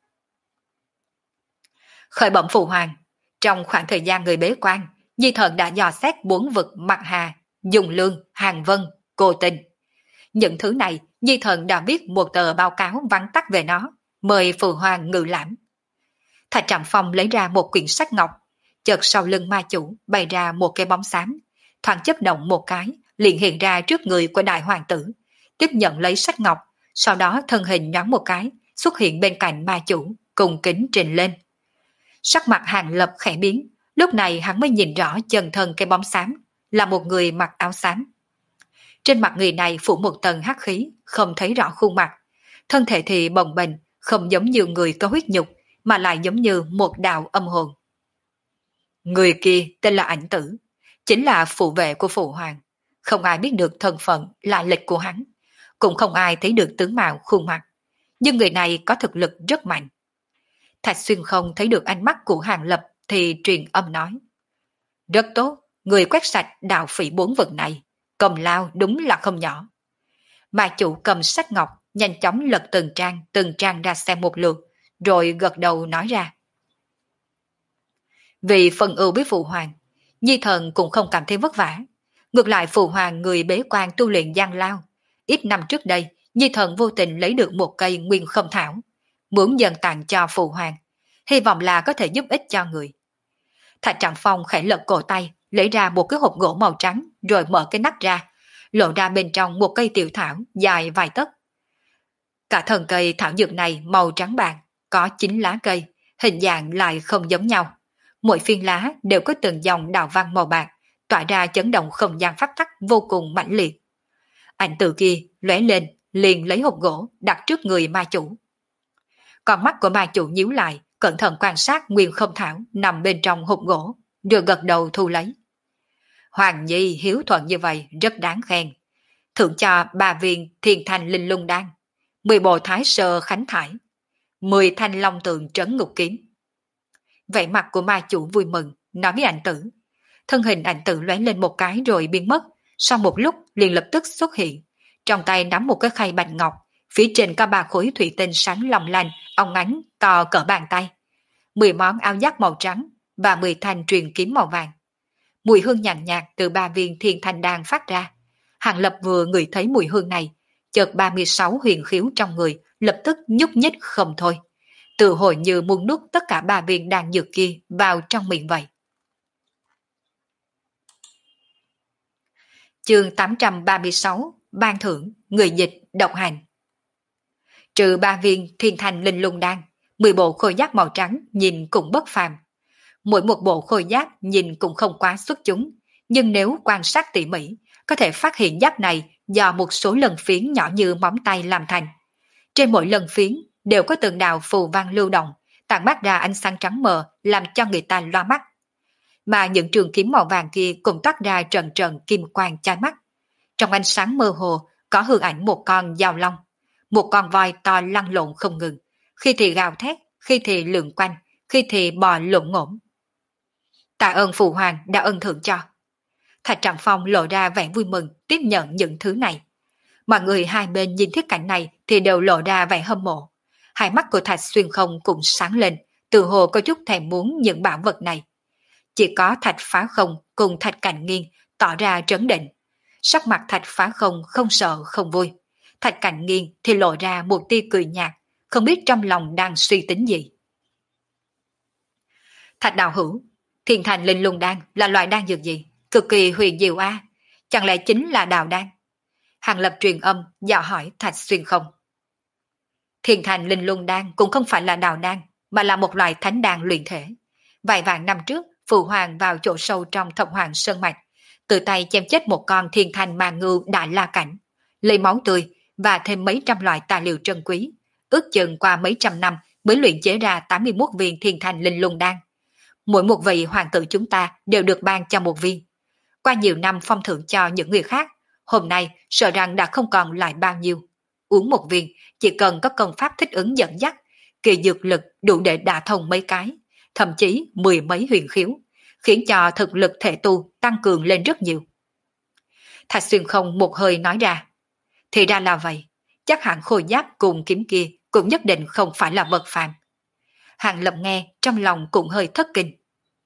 Khởi bẩm Phụ Hoàng, trong khoảng thời gian người bế quan, Di Thần đã dò xét bốn vực Mặt Hà, Dùng Lương, Hàng Vân, Cô Tình. Những thứ này, Di Thần đã viết một tờ báo cáo vắn tắt về nó, mời Phụ Hoàng ngự lãm. Thạch Trạm Phong lấy ra một quyển sách ngọc, chợt sau lưng ma chủ bày ra một cái bóng xám, thoáng chấp động một cái, liền hiện ra trước người của đại hoàng tử, tiếp nhận lấy sách ngọc, sau đó thân hình nhoáng một cái, xuất hiện bên cạnh ma chủ, cùng kính trình lên. Sắc mặt Hàng Lập khẽ biến, lúc này hắn mới nhìn rõ chân thân cái bóng xám, là một người mặc áo xám. Trên mặt người này phủ một tầng hắc khí, không thấy rõ khuôn mặt, thân thể thì bồng bềnh, không giống như người có huyết nhục, mà lại giống như một đạo âm hồn. Người kia tên là Ảnh Tử, chính là phụ vệ của Phụ Hoàng, không ai biết được thân phận, lai lịch của hắn, cũng không ai thấy được tướng mạo khuôn mặt, nhưng người này có thực lực rất mạnh. Thạch Xuyên không thấy được ánh mắt của Hàng Lập thì truyền âm nói. Rất tốt, người quét sạch đạo phỉ bốn vực này, công lao đúng là không nhỏ. Mà chủ cầm sách ngọc, nhanh chóng lật từng trang ra xem một lượt, rồi gật đầu nói ra. Vì phần ưu với Phụ Hoàng, Nhi Thần cũng không cảm thấy vất vả. Ngược lại Phụ Hoàng người bế quan tu luyện gian lao. Ít năm trước đây, Nhi Thần vô tình lấy được một cây nguyên không thảo, muốn dần tặng cho Phụ Hoàng, hy vọng là có thể giúp ích cho người. Thạch Trạng Phong khẽ lật cổ tay, lấy ra một cái hộp gỗ màu trắng, rồi mở cái nắp ra, lộ ra bên trong một cây tiểu thảo dài vài tấc. Cả thân cây thảo dược này màu trắng bạc, có 9 lá cây, hình dạng lại không giống nhau. Mỗi phiên lá đều có từng dòng đạo văn màu bạc, tỏa ra chấn động không gian pháp tắc vô cùng mãnh liệt. Ảnh Tử kia lóe lên, liền lấy hộp gỗ đặt trước người ma chủ. Con mắt của ma chủ nhíu lại, cẩn thận quan sát nguyên không thảo nằm bên trong hộp gỗ, rồi gật đầu thu lấy. Hoàng Nhi hiếu thuận như vậy rất đáng khen. Thưởng cho 3 viên Thiên Thanh Linh Lung Đan, 10 bộ Thái Sơ Khánh Thải, 10 thanh long tượng trấn ngục kiếm. Vẻ mặt của ma chủ vui mừng, nói với Ảnh Tử. Thân hình Ảnh Tử lóe lên một cái rồi biến mất, sau một lúc liền lập tức xuất hiện. Trong tay nắm một cái khay bạch ngọc, phía trên có 3 khối thủy tinh sáng long lanh, óng ánh, to cỡ bàn tay. 10 món áo giáp màu trắng và 10 thanh truyền kiếm màu vàng. Mùi hương nhàn nhạt từ 3 viên thiên thanh đan phát ra. Hàng Lập vừa ngửi thấy mùi hương này, chợt 36 huyền khiếu trong người lập tức nhúc nhích không thôi. Tự hồi như muốn nuốt tất cả 3 viên đan dược kia vào trong miệng vậy. Chương 836, ban thưởng, người dịch, độc hành. Trừ 3 viên thiên thanh linh lung đan, 10 bộ khôi giáp màu trắng nhìn cũng bất phàm. Mỗi một bộ khôi giáp nhìn cũng không quá xuất chúng, nhưng nếu quan sát tỉ mỉ, có thể phát hiện giáp này do một số lần phiến nhỏ như móng tay làm thành. Trên mỗi lần phiến đều có từng đạo phù văn lưu động, tản mát ra ánh sáng trắng mờ làm cho người ta loa mắt. Mà những trường kiếm màu vàng kia cũng toát ra trận trận kim quang chói mắt. Trong ánh sáng mơ hồ có hư ảnh một con dao long, một con voi to lăn lộn không ngừng, khi thì gào thét, khi thì lượn quanh, khi thì bò lộn ngỗng. Tạ ơn Phụ Hoàng đã ân thưởng cho. Thạch Trạng Phong lộ ra vẻ vui mừng tiếp nhận những thứ này. Mọi người hai bên nhìn thiết cảnh này thì đều lộ ra vẻ hâm mộ. Hai mắt của Thạch Xuyên Không cũng sáng lên, tự hồ có chút thèm muốn những bảo vật này. Chỉ có Thạch Phá Không cùng Thạch Cảnh Nghiên tỏ ra trấn định. Sắc mặt Thạch Phá Không không sợ không vui. Thạch Cảnh Nghiên thì lộ ra một tia cười nhạt, không biết trong lòng đang suy tính gì. Thạch đạo hữu, Thiên Thành Linh Lung Đan là loại đan dược gì? Cực kỳ huyền diệu a, chẳng lẽ chính là đào đan? Hàng Lập truyền âm dò hỏi Thạch Xuyên Không. Thiên Thành Linh Lung Đan cũng không phải là đào đan, mà là một loại thánh đan luyện thể. Vài vạn năm trước, Phụ Hoàng vào chỗ sâu trong Thập Hoàng Sơn Mạch, tự tay chém chết một con thiên thành ma ngưu đại la cảnh, lấy máu tươi và thêm mấy trăm loại tài liệu trân quý, ước chừng qua mấy trăm năm mới luyện chế ra 81 viên thiên thành linh lung đan. Mỗi một vị hoàng tử chúng ta đều được ban cho một viên. Qua nhiều năm phong thưởng cho những người khác, hôm nay sợ rằng đã không còn lại bao nhiêu. Uống một viên chỉ cần có công pháp thích ứng dẫn dắt, kỳ dược lực đủ để đả thông mấy cái, thậm chí mười mấy huyền khiếu, khiến cho thực lực thể tu tăng cường lên rất nhiều. Thạch Xuyên Không một hơi nói ra, thì ra là vậy, chắc hẳn khôi giáp cùng kiếm kia cũng nhất định không phải là vật phàm. Hàng Lập nghe trong lòng cũng hơi thất kinh.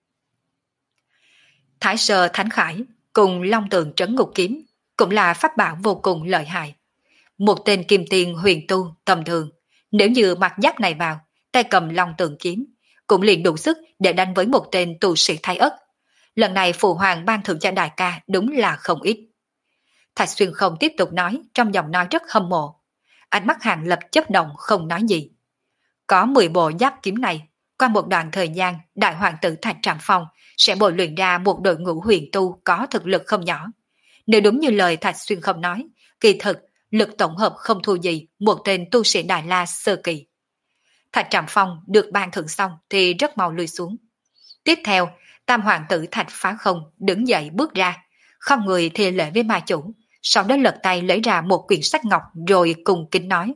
Thái Sơ Thánh Khải cùng Long Tượng Trấn Ngục Kiếm cũng là pháp bảo vô cùng lợi hại. Một tên kim tiền huyền tu tầm thường, nếu như mặc giáp này vào, tay cầm Long Tượng Kiếm, cũng liền đủ sức để đánh với một tên tu sĩ Thái Ất. Lần này Phụ Hoàng ban thưởng cho đại ca đúng là không ít. Thạch Xuyên Không tiếp tục nói trong giọng nói rất hâm mộ. Ánh mắt Hàng Lập chớp động không nói gì. Có 10 bộ giáp kiếm này, qua một đoạn thời gian, đại hoàng tử Thạch Trạm Phong sẽ bồi luyện ra một đội ngũ huyền tu có thực lực không nhỏ. Nếu đúng như lời Thạch Xuyên Không nói, kỳ thực lực tổng hợp không thua gì một tên tu sĩ Đại La sơ kỳ. Thạch Trạm Phong được ban thưởng xong thì rất mau lùi xuống. Tiếp theo, tam hoàng tử Thạch Phá Không đứng dậy bước ra, không người thi lễ với ma chủ, sau đó lật tay lấy ra một quyển sách ngọc rồi cùng kính nói.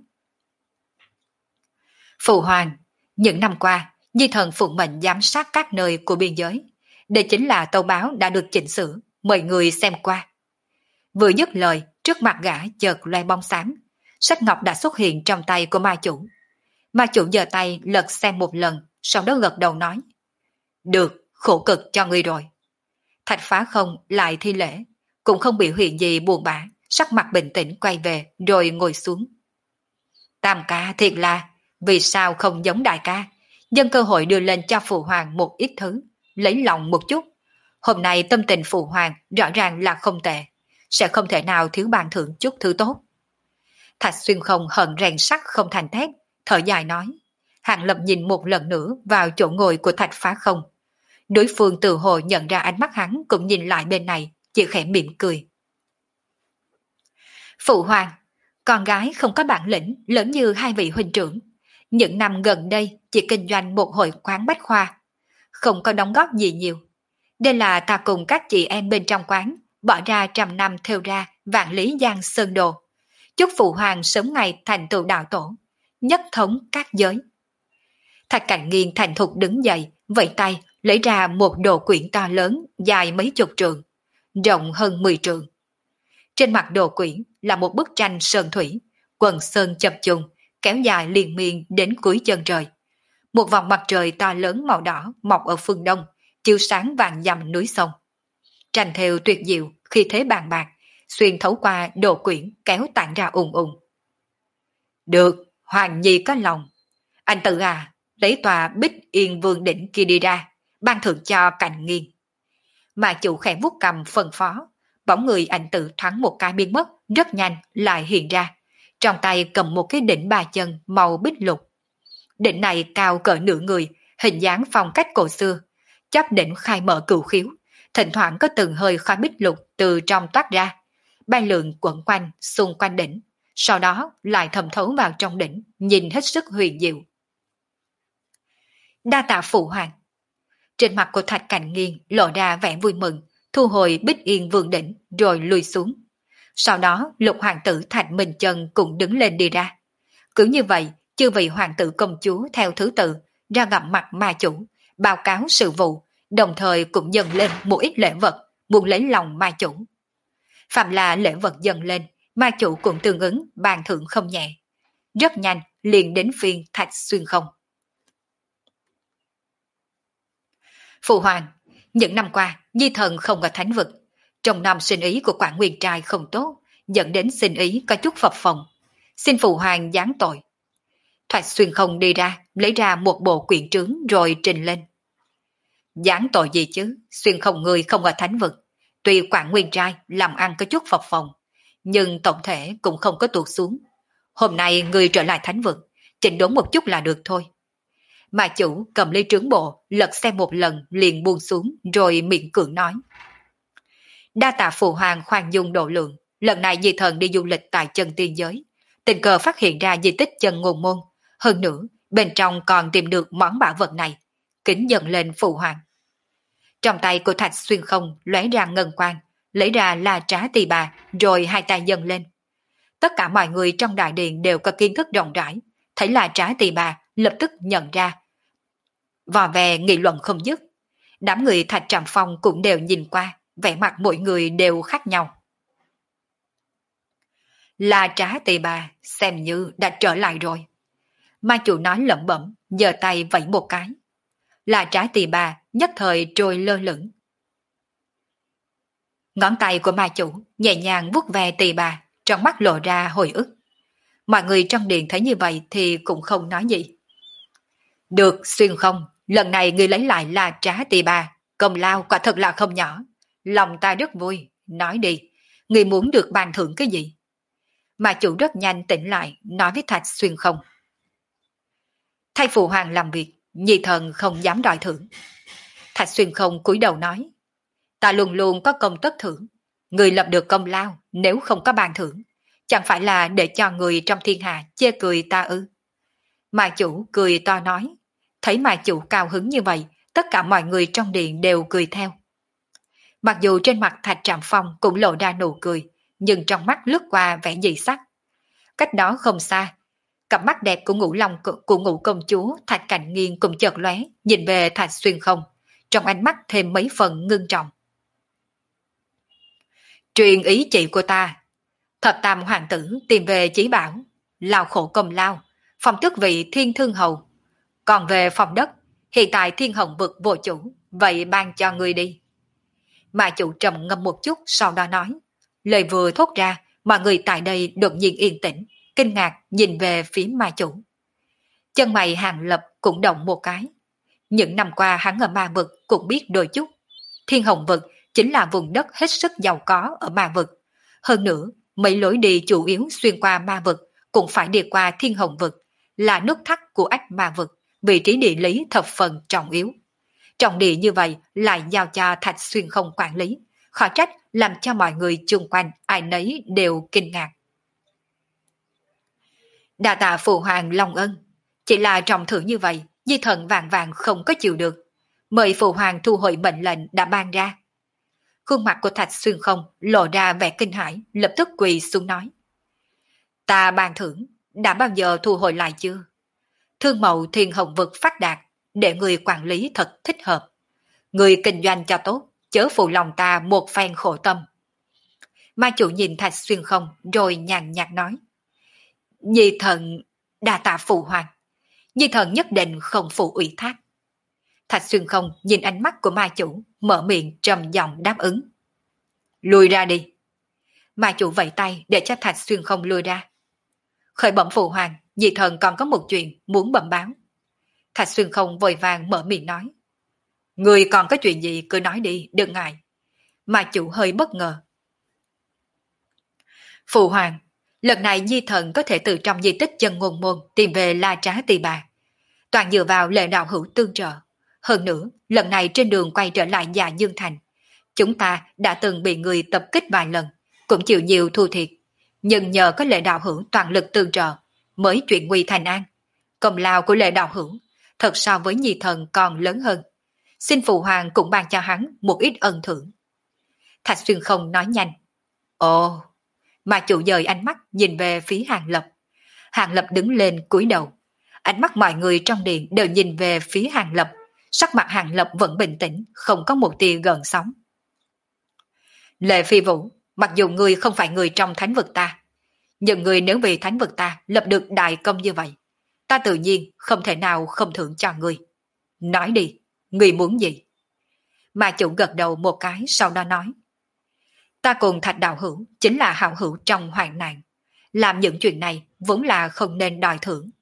Phụ Hoàng, những năm qua, Di Thần phụng mệnh giám sát các nơi của biên giới. Đây chính là tâu báo đã được chỉnh sửa, mời người xem qua. Vừa dứt lời, trước mặt gã chợt loe bóng xám, sách ngọc đã xuất hiện trong tay của ma chủ. Ma chủ giơ tay lật xem một lần, sau đó gật đầu nói. Được, khổ cực cho ngươi rồi. Thạch Phá Không lại thi lễ, cũng không biểu hiện gì buồn bã, sắc mặt bình tĩnh quay về rồi ngồi xuống. Tam ca thiệt là, vì sao không giống đại ca, nhân cơ hội đưa lên cho Phụ Hoàng một ít thứ, lấy lòng một chút. Hôm nay tâm tình Phụ Hoàng rõ ràng là không tệ, sẽ không thể nào thiếu ban thưởng chút thứ tốt. Thạch Xuyên Không hận rèn sắt không thành thép, thở dài nói. Hàng Lập nhìn một lần nữa vào chỗ ngồi của Thạch Phá Không. Đối phương tự hồ nhận ra ánh mắt hắn cũng nhìn lại bên này, chỉ khẽ mỉm cười. Phụ Hoàng, con gái không có bản lĩnh lớn như hai vị huynh trưởng. Những năm gần đây chỉ kinh doanh một hội quán bách khoa, không có đóng góp gì nhiều. Đây là ta cùng các chị em bên trong quán bỏ ra trăm năm theo ra vạn lý giang sơn đồ. Chúc Phụ Hoàng sớm ngày thành tựu đạo tổ, nhất thống các giới. Thạch Cảnh Nghiên thành thục đứng dậy, vẫy tay lấy ra một đồ quyển to lớn dài mấy chục trượng, rộng hơn 10 trượng. Trên mặt đồ quyển là một bức tranh sơn thủy, quần sơn chập trùng, kéo dài liên miên đến cuối chân trời. Một vòng mặt trời to lớn màu đỏ mọc ở phương đông, chiếu sáng vàng dặm núi sông. Tranh thêu tuyệt diệu, khi thế bàn bạc, xuyên thấu qua đồ quyển kéo tản ra ùng ùng. Được, Hoàng Nhi có lòng. Anh tự à, lấy tòa Bích Yên Vương đỉnh kia đi ra, ban thưởng cho Cảnh Nghiên. Mà chủ khẽ vuốt cầm phân phó, bóng người ảnh tự thoáng một cái biến mất, rất nhanh lại hiện ra. Trong tay cầm một cái đỉnh ba chân màu bích lục. Đỉnh này cao cỡ nửa người, hình dáng phong cách cổ xưa, chóp đỉnh khai mở cửu khiếu, thỉnh thoảng có từng hơi khói bích lục từ trong toát ra, bay lượn quẩn quanh xung quanh đỉnh, sau đó lại thẩm thấu vào trong đỉnh, nhìn hết sức huyền diệu. Đa tạ Phụ Hoàng. Trên mặt của Thạch Cảnh Nghiên lộ ra vẻ vui mừng, thu hồi Bích Yên Vương đỉnh rồi lùi xuống. Sau đó lục hoàng tử Thạch Minh Chân cũng đứng lên đi ra. Cứ như vậy, chư vị hoàng tử công chúa theo thứ tự ra gặp mặt ma chủ, báo cáo sự vụ, đồng thời cũng dâng lên một ít lễ vật, muốn lấy lòng ma chủ. Phạm là lễ vật dâng lên, ma chủ cũng tương ứng ban thưởng không nhẹ. Rất nhanh liền đến phiên Thạch Xuyên Không. Phụ Hoàng, những năm qua, Di Thần không có thánh vực. Trong năm sinh ý của Quảng Nguyên Trai không tốt, dẫn đến sinh ý có chút phập phồng. Xin Phụ Hoàng giáng tội. Thạch Xuyên không đi ra, lấy ra một bộ quyển trướng rồi trình lên. Giảng tội gì chứ, Xuyên không người không ở thánh vực. Tuy Quảng Nguyên trai làm ăn có chút phập phồng, nhưng tổng thể cũng không có tuột xuống. Hôm nay người trở lại thánh vực, chỉnh đốn một chút là được thôi. Mà chủ cầm lấy trướng bộ, lật xem một lần liền buông xuống rồi miệng cưỡng nói. Đa tạ phụ hoàng khoan dung độ lượng, lần này di thần đi du lịch tại chân tiên giới. Tình cờ phát hiện ra di tích chân ngôn môn, hơn nữa bên trong còn tìm được món bảo vật này. Kính dần lên phụ hoàng. Trong tay của Thạch Xuyên không lóe ra ngân quang, lấy ra là trá tỳ bà, rồi hai tay dâng lên. Tất cả mọi người trong đại điện đều có kiến thức rộng rãi, thấy là trá tỳ bà lập tức nhận ra. Vò về nghị luận không dứt, đám người Thạch Trạm Phong cũng đều nhìn qua, vẻ mặt mỗi người đều khác nhau. Là trá tỳ bà xem như đã trở lại rồi. Ma chủ nói lẩm bẩm, giơ tay vẫy một cái. Là trá tỳ bà nhất thời trôi lơ lửng. Ngón tay của ma chủ nhẹ nhàng vuốt ve tỳ bà, trong mắt lộ ra hồi ức. Mọi người trong điện thấy như vậy thì cũng không nói gì. Được Xuyên không, lần này ngươi lấy lại là trá tỳ bà, công lao quả thật là không nhỏ. Lòng ta rất vui, nói đi, ngươi muốn được ban thưởng cái gì? Mà chủ rất nhanh tỉnh lại, nói với Thạch Xuyên không. Thay phụ hoàng làm việc, nhi thần không dám đòi thưởng. Thạch Xuyên không cúi đầu nói. Ta luôn luôn có công tất thưởng. Người lập được công lao, nếu không có ban thưởng, chẳng phải là để cho người trong thiên hạ chê cười ta ư? Mà chủ cười to nói. Thấy mà chủ cao hứng như vậy, tất cả mọi người trong điện đều cười theo. Mặc dù trên mặt Thạch Trạm Phong cũng lộ ra nụ cười, nhưng trong mắt lướt qua vẻ dị sắc. Cách đó không xa, cặp mắt đẹp của ngũ công chúa Thạch Cảnh Nghiên cũng chợt lóe, nhìn về Thạch Xuyên không, trong ánh mắt thêm mấy phần ngưng trọng. Truyền ý chị của ta, thập tam hoàng tử tìm về chí bảo, lao khổ công lao, phong tước vị thiên thương hầu. Còn về phòng đất, hiện tại thiên hồng vực vô chủ, vậy ban cho ngươi đi. Mà chủ trầm ngâm một chút sau đó nói. Lời vừa thốt ra, mọi người tại đây đột nhiên yên tĩnh, kinh ngạc nhìn về phía ma chủ. Chân mày Hàng Lập cũng động một cái. Những năm qua hắn ở ma vực cũng biết đôi chút. Thiên hồng vực chính là vùng đất hết sức giàu có ở ma vực. Hơn nữa, mấy lối đi chủ yếu xuyên qua ma vực cũng phải đi qua thiên hồng vực, là nút thắt của ách ma vực, vị trí địa lý thập phần trọng yếu. Trọng địa như vậy lại giao cho Thạch Xuyên không quản lý, khó trách làm cho mọi người chung quanh ai nấy đều kinh ngạc. Đa tạ phụ hoàng long ân, chỉ là trọng thưởng như vậy, di thần vàng vàng không có chịu được. Mời phụ hoàng thu hồi mệnh lệnh đã ban ra. Khuôn mặt của Thạch Xuyên không lộ ra vẻ kinh hãi, lập tức quỳ xuống nói. Ta ban thưởng, đã bao giờ thu hồi lại chưa? Thương mậu thiên hồng vực phát đạt, để người quản lý thật thích hợp. Người kinh doanh cho tốt, chớ phụ lòng ta một phen khổ tâm. Ma chủ nhìn Thạch Xuyên không rồi nhàn nhạt nói. Nhi thần đa tạ phụ hoàng, nhi thần nhất định không phụ ủy thác. Thạch Xuyên không nhìn ánh mắt của ma chủ, mở miệng trầm giọng đáp ứng. Lùi ra đi. Ma chủ vẫy tay để cho Thạch Xuyên không lùi ra. Khởi bẩm phụ hoàng, nhi thần còn có một chuyện muốn bẩm báo. Thạch Xuyên không vội vàng mở miệng nói. Người còn có chuyện gì cứ nói đi, đừng ngại. Ma chủ hơi bất ngờ. Phụ hoàng, lần này nhi thần có thể từ trong di tích chân ngôn môn tìm về La Trá Tỳ Bà. Toàn dựa vào lệ đạo hữu tương trợ. Hơn nữa, lần này trên đường quay trở lại Dạ Dương Thành, chúng ta đã từng bị người tập kích vài lần, cũng chịu nhiều thua thiệt. Nhưng nhờ có lệ đạo hữu toàn lực tương trợ, mới chuyển nguy thành an. Công lao của lệ đạo hữu, thật so với nhi thần còn lớn hơn. Xin phụ hoàng cũng ban cho hắn một ít ân thưởng. Thạch Xuyên không nói nhanh. Ồ, mà chủ dời ánh mắt nhìn về phía Hàng Lập. Hàng Lập đứng lên cúi đầu. Ánh mắt mọi người trong điện đều nhìn về phía Hàng Lập. Sắc mặt Hàng Lập vẫn bình tĩnh, không có một tia gợn sóng. Lệ Phi Vũ, mặc dù ngươi không phải người trong thánh vực ta, nhưng ngươi nếu vì thánh vực ta lập được đại công như vậy, ta tự nhiên không thể nào không thưởng cho ngươi. Nói đi, ngươi muốn gì? Mà chủ gật đầu một cái sau đó nói. Ta cùng Thạch đạo hữu chính là hảo hữu trong hoạn nạn. Làm những chuyện này vốn là không nên đòi thưởng.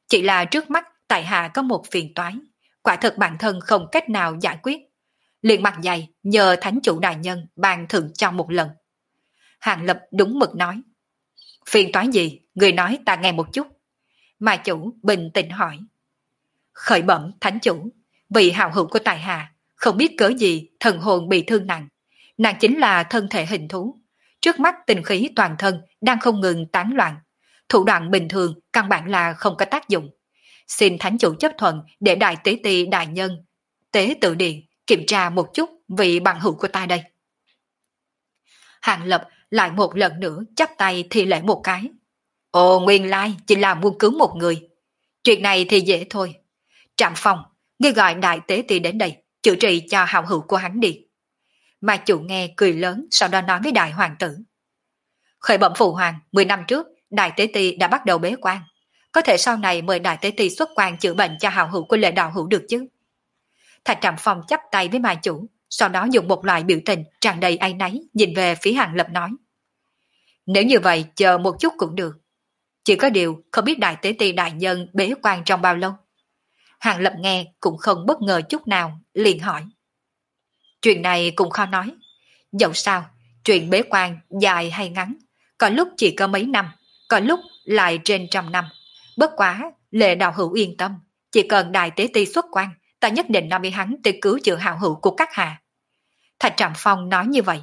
Chỉ là trước mắt tại hạ có một phiền toái, quả thực bản thân không cách nào giải quyết. Liền mặt dày nhờ thánh chủ đại nhân ban thưởng cho một lần. Hàng Lập đúng mực nói. Phiền toái gì, người nói ta nghe một chút. Mà chủ bình tĩnh hỏi. Khởi bẩm thánh chủ, vị hào hữu của tài hạ, không biết cớ gì thần hồn bị thương nặng. Nàng chính là thân thể hình thú. Trước mắt tinh khí toàn thân đang không ngừng tán loạn. Thủ đoạn bình thường căn bản là không có tác dụng. Xin thánh chủ chấp thuận để đại tế ti đại nhân tế tự điện kiểm tra một chút vị bằng hữu của ta đây. Hàng Lập lại một lần nữa chắp tay thi lễ một cái. Ồ, nguyên lai chỉ là muốn cứu một người. Chuyện này thì dễ thôi. Trạm Phong, ngươi gọi đại tế ti đến đây, chữa trị cho hảo hữu của hắn đi. Mà chủ nghe cười lớn, sau đó nói với đại hoàng tử. Khởi bẩm phụ hoàng, 10 năm trước, đại tế ti đã bắt đầu bế quan. Có thể sau này mời đại tế ti xuất quan chữa bệnh cho hảo hữu của Lệ đạo hữu được chứ. Thạch Trạm Phong chắp tay với ma chủ, sau đó dùng một loại biểu tình tràn đầy áy náy nhìn về phía Hàng Lập nói. Nếu như vậy chờ một chút cũng được. Chỉ có điều không biết đại tế ti đại nhân bế quan trong bao lâu. Hàng Lập nghe cũng không bất ngờ chút nào, liền hỏi. Chuyện này cũng khó nói. Dẫu sao, chuyện bế quan dài hay ngắn, có lúc chỉ có mấy năm, có lúc lại trên trăm năm. Bất quá, Lệ đạo hữu yên tâm, chỉ cần đại tế ti xuất quan, ta nhất định nói với hắn tới cứu chữa hảo hữu của các hạ. Thạch Trạm Phong nói như vậy.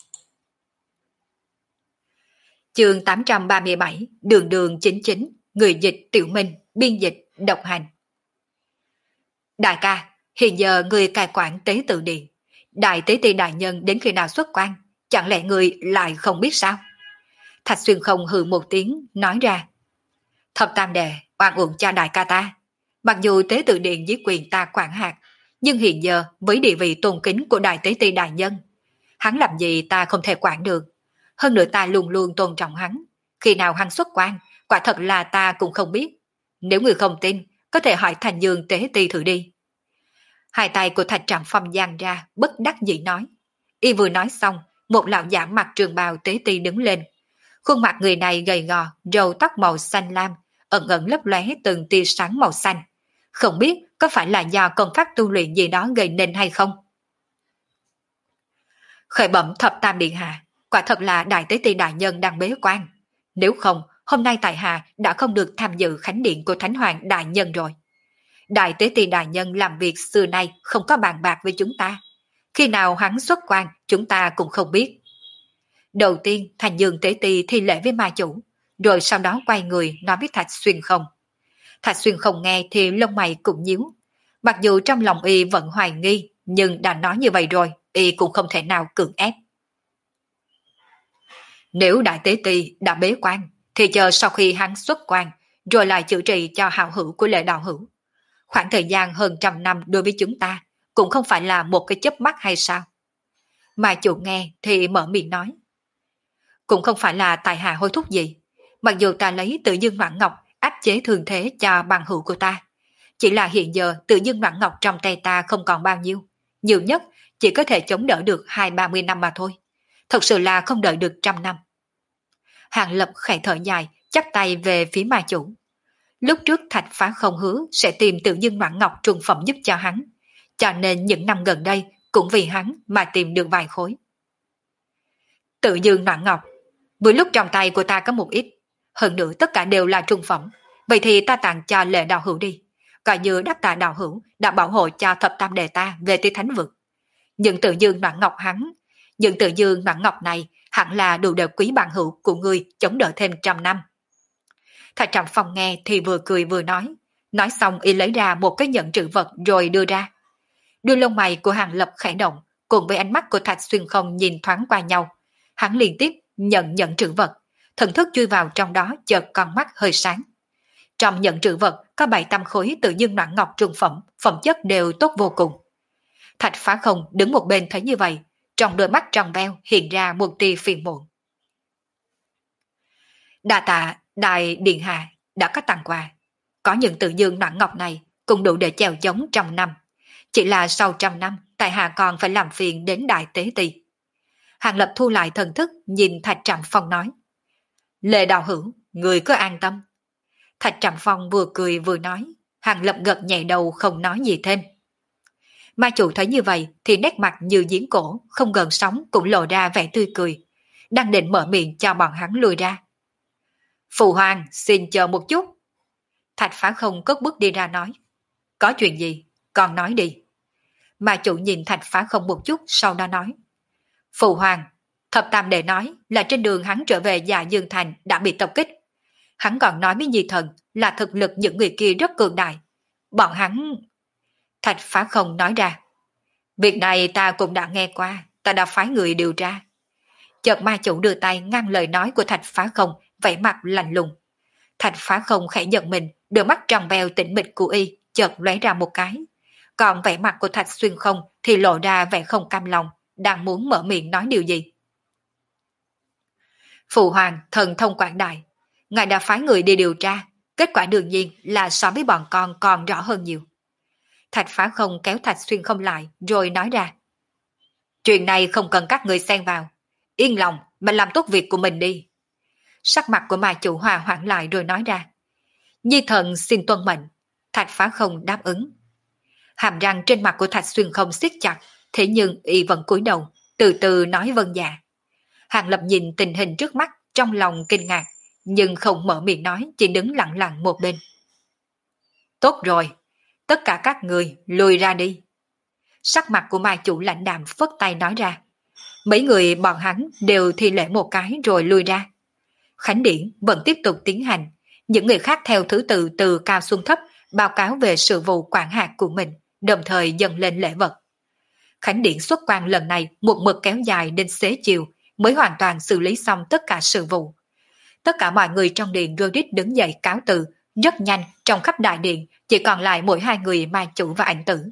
Chương 837, đường đường chính chính, người dịch Tiểu Minh, biên dịch độc hành. Đại ca, hiện giờ người cai quản tế tự điện, đại tế ti đại nhân đến khi nào xuất quan, chẳng lẽ người lại không biết sao? Thạch Xuyên Không hừ một tiếng, nói ra. Thập tam đệ, oan uổng cho đại ca ta. Mặc dù tế tự điện dưới quyền ta quản hạt, nhưng hiện giờ với địa vị tôn kính của đại tế ti đại nhân, hắn làm gì ta không thể quản được. Hơn nữa ta luôn luôn tôn trọng hắn. Khi nào hắn xuất quan, quả thật là ta cũng không biết. Nếu người không tin, có thể hỏi Thành Dương tế ti thử đi. Hai tay của Thạch Trạm Phong giang ra, bất đắc dĩ nói. Y vừa nói xong, một lão giả mặc trường bào tế ti đứng lên. Khuôn mặt người này gầy gò, râu tóc màu xanh lam, ẩn ẩn lấp lóe từng tia sáng màu xanh. Không biết có phải là do công pháp tu luyện gì đó gây nên hay không? Khởi bẩm thập tam điện hạ, quả thật là đại tế ti đại nhân đang bế quan. Nếu không, hôm nay tại hạ đã không được tham dự khánh điện của Thánh Hoàng đại nhân rồi. Đại tế ti đại nhân làm việc xưa nay không có bàn bạc với chúng ta. Khi nào hắn xuất quan, chúng ta cũng không biết. Đầu tiên, Thành Dương tế ti thi lễ với ma chủ, rồi sau đó quay người nói với Thạch Xuyên Không. Thạch Xuyên Không nghe thì lông mày cũng nhíu. Mặc dù trong lòng y vẫn hoài nghi, nhưng đã nói như vậy rồi, y cũng không thể nào cưỡng ép. Nếu đại tế ti đã bế quan, thì chờ sau khi hắn xuất quan, rồi lại chữa trị cho hảo hữu của Lệ đạo hữu. Khoảng thời gian hơn trăm năm đối với chúng ta, cũng không phải là một cái chớp mắt hay sao? Mà chủ nghe thì mở miệng nói. Cũng không phải là tài hạ hối thúc gì. Mặc dù ta lấy tự dương Noãn Ngọc áp chế thường thế cho bằng hữu của ta. Chỉ là hiện giờ tự dương Noãn Ngọc trong tay ta không còn bao nhiêu. Nhiều nhất chỉ có thể chống đỡ được 20-30 năm mà thôi. Thật sự là không đợi được 100 năm. Hàng Lập khẽ thở dài, chắp tay về phía ma chủ. Lúc trước Thạch Phá Không hứa sẽ tìm tự dương Noãn Ngọc trùng phẩm giúp cho hắn. Cho nên những năm gần đây cũng vì hắn mà tìm được vài khối. Tự dương Noãn Ngọc, vừa lúc trong tay của ta có một ít. Hơn nữa tất cả đều là trung phẩm. Vậy thì ta tặng cho Lệ đạo hữu đi. Coi như đắc tạ đạo hữu đã bảo hộ cho thập tam đệ ta về tới thánh vực. Những tự dương Noãn Ngọc những tự dương Noãn Ngọc này hẳn là đủ để quý bằng hữu của ngươi chống đỡ thêm 100 năm. Thạch Trạm Phong nghe thì vừa cười vừa nói. Nói xong y lấy ra một cái nhẫn trữ vật rồi đưa ra. Đôi lông mày của Hàng Lập khẽ động, cùng với ánh mắt của Thạch Xuyên Không nhìn thoáng qua nhau. Hắn liên tiếp nhận nhẫn trữ vật, thần thức chui vào trong đó chợt con mắt hơi sáng. Trong nhẫn trữ vật có 7-8 khối tự dương Noãn Ngọc trung phẩm, phẩm chất đều tốt vô cùng. Thạch Phá Không đứng một bên thấy như vậy, trong đôi mắt tròn veo hiện ra một tia phiền muộn. Đa tạ đại điện hạ đã có tặng quà. Có những tự dương Noãn Ngọc này cũng đủ để chèo chống 100 năm. Chỉ là sau 100 năm, tại hạ còn phải làm phiền đến đại tế ti. Hàng Lập thu lại thần thức nhìn Thạch Trạm Phong nói. Lệ đạo hữu, người cứ an tâm. Thạch Trầm Phong vừa cười vừa nói, Hàng Lập gật nhẹ đầu không nói gì thêm. Ma chủ thấy như vậy thì nét mặt như giếng cổ, không gần sóng cũng lộ ra vẻ tươi cười, đang định mở miệng cho bọn hắn lùi ra. Phụ hoàng xin chờ một chút. Thạch Phá Không cất bước đi ra nói, có chuyện gì, con nói đi. Ma chủ nhìn Thạch Phá Không một chút sau đó nói, Phụ hoàng, Thập Tam Đệ nói là trên đường hắn trở về Dạ Dương Thành đã bị tập kích. Hắn còn nói với Nhi Thần là thực lực những người kia rất cường đại. Bọn hắn... Thạch Phá Không nói ra, việc này ta cũng đã nghe qua, ta đã phái người điều tra. Chợt ma chủ đưa tay ngăn lời nói của Thạch Phá Không, vẻ mặt lạnh lùng. Thạch Phá Không khẽ giật mình, đôi mắt tròn veo tĩnh mịch của y chợt lóe ra một cái. Còn vẻ mặt của Thạch Xuyên Không thì lộ ra vẻ không cam lòng, đang muốn mở miệng nói điều gì. Phụ hoàng thần thông quảng đại, ngài đã phái người đi điều tra, kết quả đương nhiên là so với bọn con còn rõ hơn nhiều. Thạch Phá Không kéo Thạch Xuyên Không lại rồi nói ra, chuyện này không cần các người xen vào, yên lòng mà làm tốt việc của mình đi. Sắc mặt của ma chủ hòa hoãn lại rồi nói ra, Nhi Thần xin tuân mệnh. Thạch Phá Không đáp ứng. Hàm răng trên mặt của Thạch Xuyên Không siết chặt, thế nhưng y vẫn cúi đầu, từ từ nói vâng dạ. Hàng Lập nhìn tình hình trước mắt trong lòng kinh ngạc, nhưng không mở miệng nói, chỉ đứng lặng lặng một bên. Tốt rồi, tất cả các người lùi ra đi. Sắc mặt của ma chủ lãnh đạm phất tay nói ra. Mấy người bọn hắn đều thi lễ một cái rồi lùi ra. Khánh điển vẫn tiếp tục tiến hành, những người khác theo thứ tự từ cao xuống thấp báo cáo về sự vụ quản hạt của mình, đồng thời dâng lên lễ vật. Khánh điển xuất quan lần này một mực kéo dài đến xế chiều mới hoàn toàn xử lý xong tất cả sự vụ. Tất cả mọi người trong điện rô rít đứng dậy cáo từ, rất nhanh trong khắp đại điện chỉ còn lại mỗi hai người ma chủ và ảnh tử.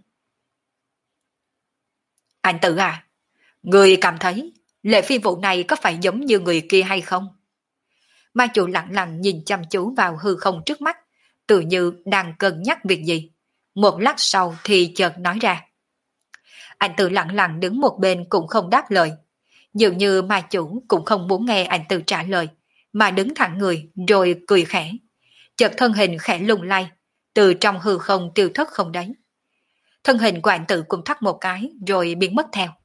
Ảnh tử à, người cảm thấy lệ phi vụ này có phải giống như người kia hay không? Ma chủ lặng lặng nhìn chăm chú vào hư không trước mắt, tự như đang cân nhắc việc gì. Một lát sau thì chợt nói ra. Ảnh tử lặng lặng đứng một bên cũng không đáp lời. Dường như ma chủ cũng không muốn nghe ảnh tử trả lời, mà đứng thẳng người rồi cười khẽ. Chợt thân hình khẽ lung lay, từ trong hư không tiêu thất không đấy. Thân hình của ảnh tử cũng thắt một cái rồi biến mất theo.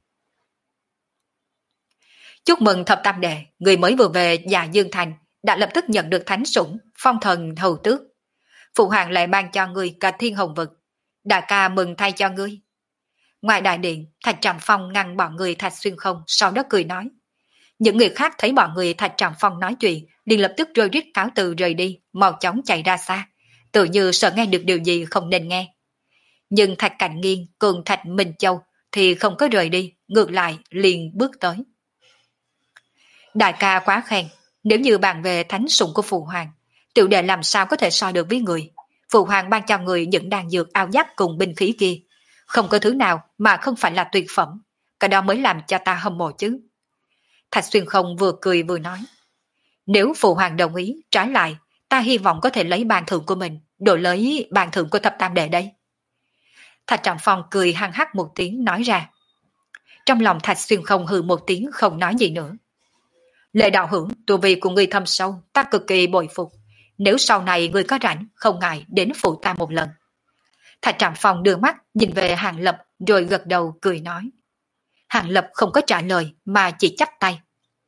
Chúc mừng Thập Tam Đệ, người mới vừa về Dạ Dương Thành đã lập tức nhận được thánh sủng, phong thần hầu tước. Phụ hoàng lại ban cho ngươi cả thiên hồng vực. Đại ca mừng thay cho ngươi. Ngoài đại điện, Thạch Trầm Phong ngăn bọn người Thạch Xuyên Không, sau đó cười nói. Những người khác thấy bọn người Thạch Trầm Phong nói chuyện, liền lập tức rơi rít cáo từ rời đi, mau chóng chạy ra xa, tự như sợ nghe được điều gì không nên nghe. Nhưng Thạch Cảnh Nghiên cùng Thạch Minh Châu thì không có rời đi, ngược lại liền bước tới. Đại ca quá khen, nếu như bàn về thánh sủng của Phụ Hoàng, tiểu đệ làm sao có thể so được với người. Phụ Hoàng ban cho người những đàn dược ao giác cùng binh khí kia, không có thứ nào mà không phải là tuyệt phẩm, cái đó mới làm cho ta hâm mộ chứ. Thạch Xuyên Không vừa cười vừa nói, nếu Phụ Hoàng đồng ý, trái lại, ta hy vọng có thể lấy bàn thưởng của mình, đổi lấy bàn thưởng của Thập Tam Đệ đây. Thạch Trọng Phong cười hăng hắc một tiếng nói ra. Trong lòng Thạch Xuyên Không hừ một tiếng không nói gì nữa. Lệ đạo hưởng, tu vi của ngươi thâm sâu, ta cực kỳ bội phục. Nếu sau này ngươi có rảnh, không ngại đến phụ ta một lần. Thạch Trạm Phong đưa mắt nhìn về Hàng Lập rồi gật đầu cười nói. Hàng Lập không có trả lời mà chỉ chắp tay.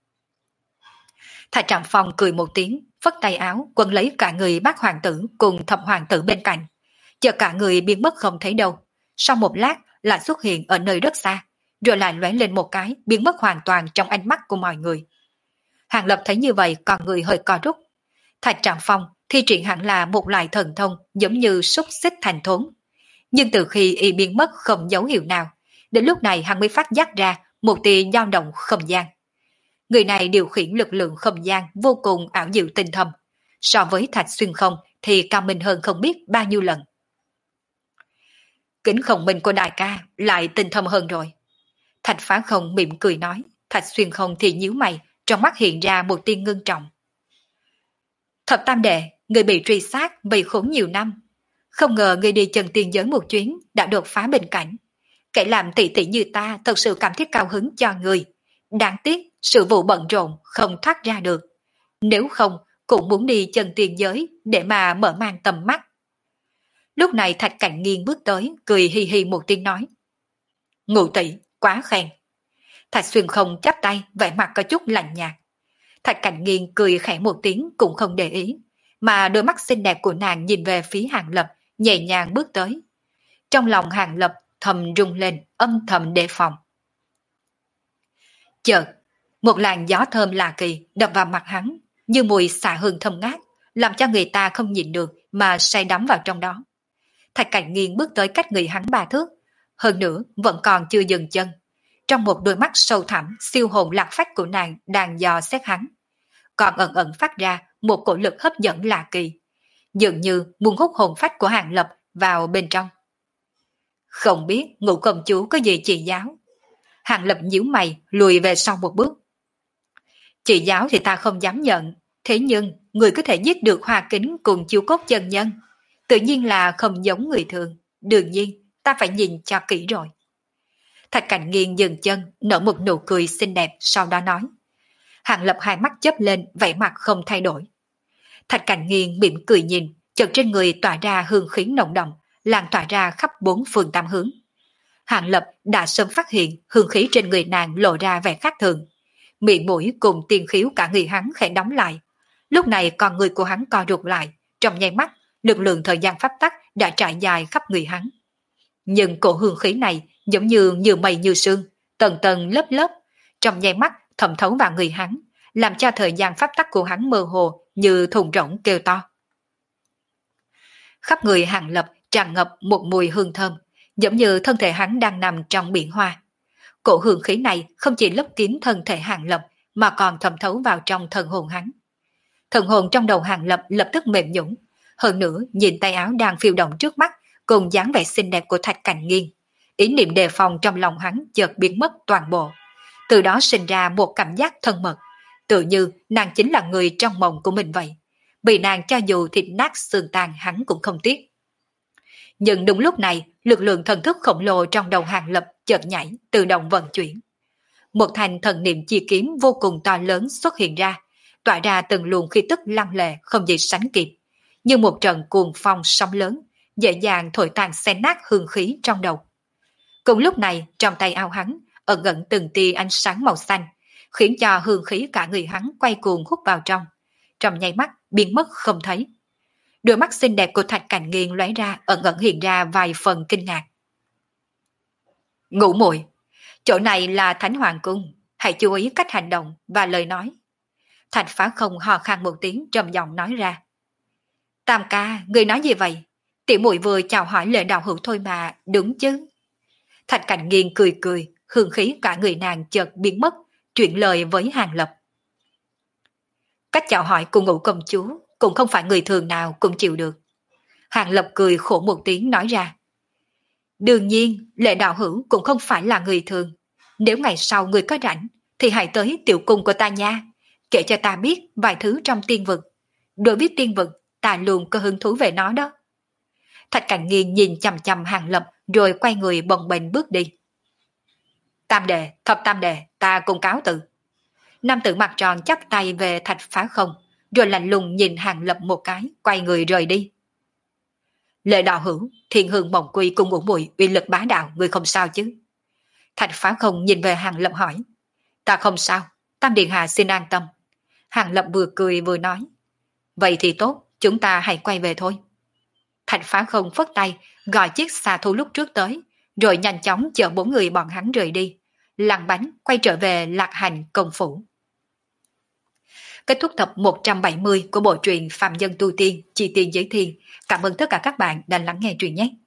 Thạch Trạm Phong cười một tiếng, phất tay áo quấn lấy cả người bác hoàng tử cùng thập hoàng tử bên cạnh. Chờ cả người biến mất không thấy đâu. Sau một lát lại xuất hiện ở nơi rất xa, rồi lại lóe lên một cái biến mất hoàn toàn trong ánh mắt của mọi người. Hàng Lập thấy như vậy còn người hơi co rút. Thạch Trạm Phong thi triển hẳn là một loại thần thông giống như xúc xích thành thốn. Nhưng từ khi y biến mất không dấu hiệu nào, đến lúc này hắn mới phát giác ra một tia dao động không gian. Người này điều khiển lực lượng không gian vô cùng ảo diệu tinh thâm. So với Thạch Xuyên Không thì cao minh hơn không biết bao nhiêu lần. Kính Không Minh của đại ca lại tinh thâm hơn rồi. Thạch Phá Không mỉm cười nói, Thạch Xuyên Không thì nhíu mày, trong mắt hiện ra một tia ngưng trọng. Thập Tam Đệ, người bị truy sát vì khốn nhiều năm. Không ngờ người đi chân tiên giới một chuyến đã đột phá bình cảnh. Kẻ làm tỷ tỷ như ta thật sự cảm thấy cao hứng cho người. Đáng tiếc, sự vụ bận rộn không thoát ra được. Nếu không, cũng muốn đi chân tiền giới để mà mở mang tầm mắt. Lúc này Thạch Cảnh Nghiên bước tới, cười hi hi một tiếng nói. Ngụ tỷ, quá khen. Thạch Xuyên Không chắp tay, vẻ mặt có chút lạnh nhạt. Thạch Cảnh Nghiên cười khẽ một tiếng cũng không để ý, mà đôi mắt xinh đẹp của nàng nhìn về phía Hàng Lập, nhẹ nhàng bước tới. Trong lòng Hàng Lập thầm rung lên, âm thầm đề phòng. Chợt, một làn gió thơm lạ kỳ đập vào mặt hắn, như mùi xạ hương thơm ngát, làm cho người ta không nhìn được mà say đắm vào trong đó. Thạch Cảnh Nghiên bước tới cách người hắn 3 thước, hơn nữa vẫn còn chưa dừng chân. Trong một đôi mắt sâu thẳm, siêu hồn lạc phách của nàng đang dò xét hắn, còn ẩn ẩn phát ra một cổ lực hấp dẫn lạ kỳ, dường như muốn hút hồn phách của Hàng Lập vào bên trong. Không biết Ngũ công chúa có gì chỉ giáo? Hàng Lập nhíu mày, lùi về sau một bước. Chỉ giáo thì ta không dám nhận, thế nhưng người có thể giết được Hoa Kính cùng Chiêu Cốt chân nhân, tự nhiên là không giống người thường, đương nhiên ta phải nhìn cho kỹ rồi. Thạch Cảnh Nghiên dừng chân, nở một nụ cười xinh đẹp, sau đó nói. Hàng Lập hai mắt chớp lên, vẻ mặt không thay đổi. Thạch Cảnh Nghiên mỉm cười nhìn, chợt trên người tỏa ra hương khí nồng đậm, lan tỏa ra khắp 4 phương 8 hướng. Hàng Lập đã sớm phát hiện hương khí trên người nàng lộ ra vẻ khác thường. Miệng mũi cùng tiên khiếu cả người hắn khẽ đóng lại. Lúc này con người của hắn co rụt lại, trong nháy mắt, lực lượng thời gian pháp tắc đã trải dài khắp người hắn. Nhưng cổ hương khí này giống như mây như sương, tầng tầng lớp lớp, trong nháy mắt thẩm thấu vào người hắn, làm cho thời gian pháp tắc của hắn mơ hồ như thùng rỗng kêu to. Khắp người Hàng Lập tràn ngập một mùi hương thơm, giống như thân thể hắn đang nằm trong biển hoa. Cổ hương khí này không chỉ lấp kín thân thể Hàng Lập mà còn thẩm thấu vào trong thần hồn hắn. Thần hồn trong đầu Hàng Lập lập tức mềm nhũn, hơn nữa nhìn tay áo đang phiêu động trước mắt cùng dáng vẻ xinh đẹp của Thạch Cảnh Nghiên, ý niệm đề phòng trong lòng hắn chợt biến mất toàn bộ. Từ đó sinh ra một cảm giác thân mật, tự như nàng chính là người trong mộng của mình vậy. Bị nàng cho dù thịt nát xương tàn hắn cũng không tiếc. Nhưng đúng lúc này, lực lượng thần thức khổng lồ trong đầu Hàng Lập chợt nhảy, tự động vận chuyển. Một thành thần niệm chi kiếm vô cùng to lớn xuất hiện ra, tỏa ra từng luồng khí tức lăng lệ không gì sánh kịp, như một trận cuồng phong sóng lớn, dễ dàng thổi tan xé nát hương khí trong đầu. Cùng lúc này, trong tay áo hắn ẩn ẩn từng tia ánh sáng màu xanh, khiến cho hương khí cả người hắn quay cuồng hút vào trong nháy mắt biến mất không thấy. Đôi mắt xinh đẹp của Thạch Cảnh Nghiên lóe ra, ẩn ẩn hiện ra vài phần kinh ngạc. Ngũ muội, chỗ này là Thánh Hoàng Cung, hãy chú ý cách hành động và lời nói. Thạch Phá Không hò khan một tiếng trầm giọng nói ra. Tam ca, người nói gì vậy? Tiểu muội vừa chào hỏi Lệ đạo hữu thôi mà, đúng chứ? Thạch Cảnh Nghiên cười cười, hương khí cả người nàng chợt biến mất, chuyển lời với Hàng Lập. Cách chào hỏi của Ngũ công chúa cũng không phải người thường nào cũng chịu được. Hàng Lập cười khổ một tiếng nói ra. Đương nhiên, Lệ đạo hữu cũng không phải là người thường. Nếu ngày sau người có rảnh, thì hãy tới tiểu cung của ta nha, kể cho ta biết vài thứ trong tiên vực. Đối với tiên vực, ta luôn có hứng thú về nó đó. Thạch Cảnh Nghiên nhìn chằm chằm Hàng Lập rồi quay người bồng bềnh bước đi. Tam đệ, thập tam đệ, ta cùng cáo từ. Nam tử mặt tròn chắp tay về Thạch Phá Không, rồi lạnh lùng nhìn Hàng Lập một cái, quay người rời đi. Lệ đạo hữu, Thiên Hương Mộng Quy cùng Ngũ muội uy lực bá đạo, người không sao chứ? Thạch Phá Không nhìn về Hàng Lập hỏi. Ta không sao, Tam điện hạ xin an tâm. Hàng Lập vừa cười vừa nói. Vậy thì tốt, chúng ta hãy quay về thôi. Thạch Phá Không phất tay, gọi chiếc xà thu lúc trước tới, rồi nhanh chóng chở 4 người bọn hắn rời đi, lăn bánh quay trở về Lạc Hành công phủ. Kết thúc tập 170 của bộ truyện Phạm Nhân Tu Tiên, Chi Tiên Giới Thiên. Cảm ơn tất cả các bạn đã lắng nghe truyện nhé.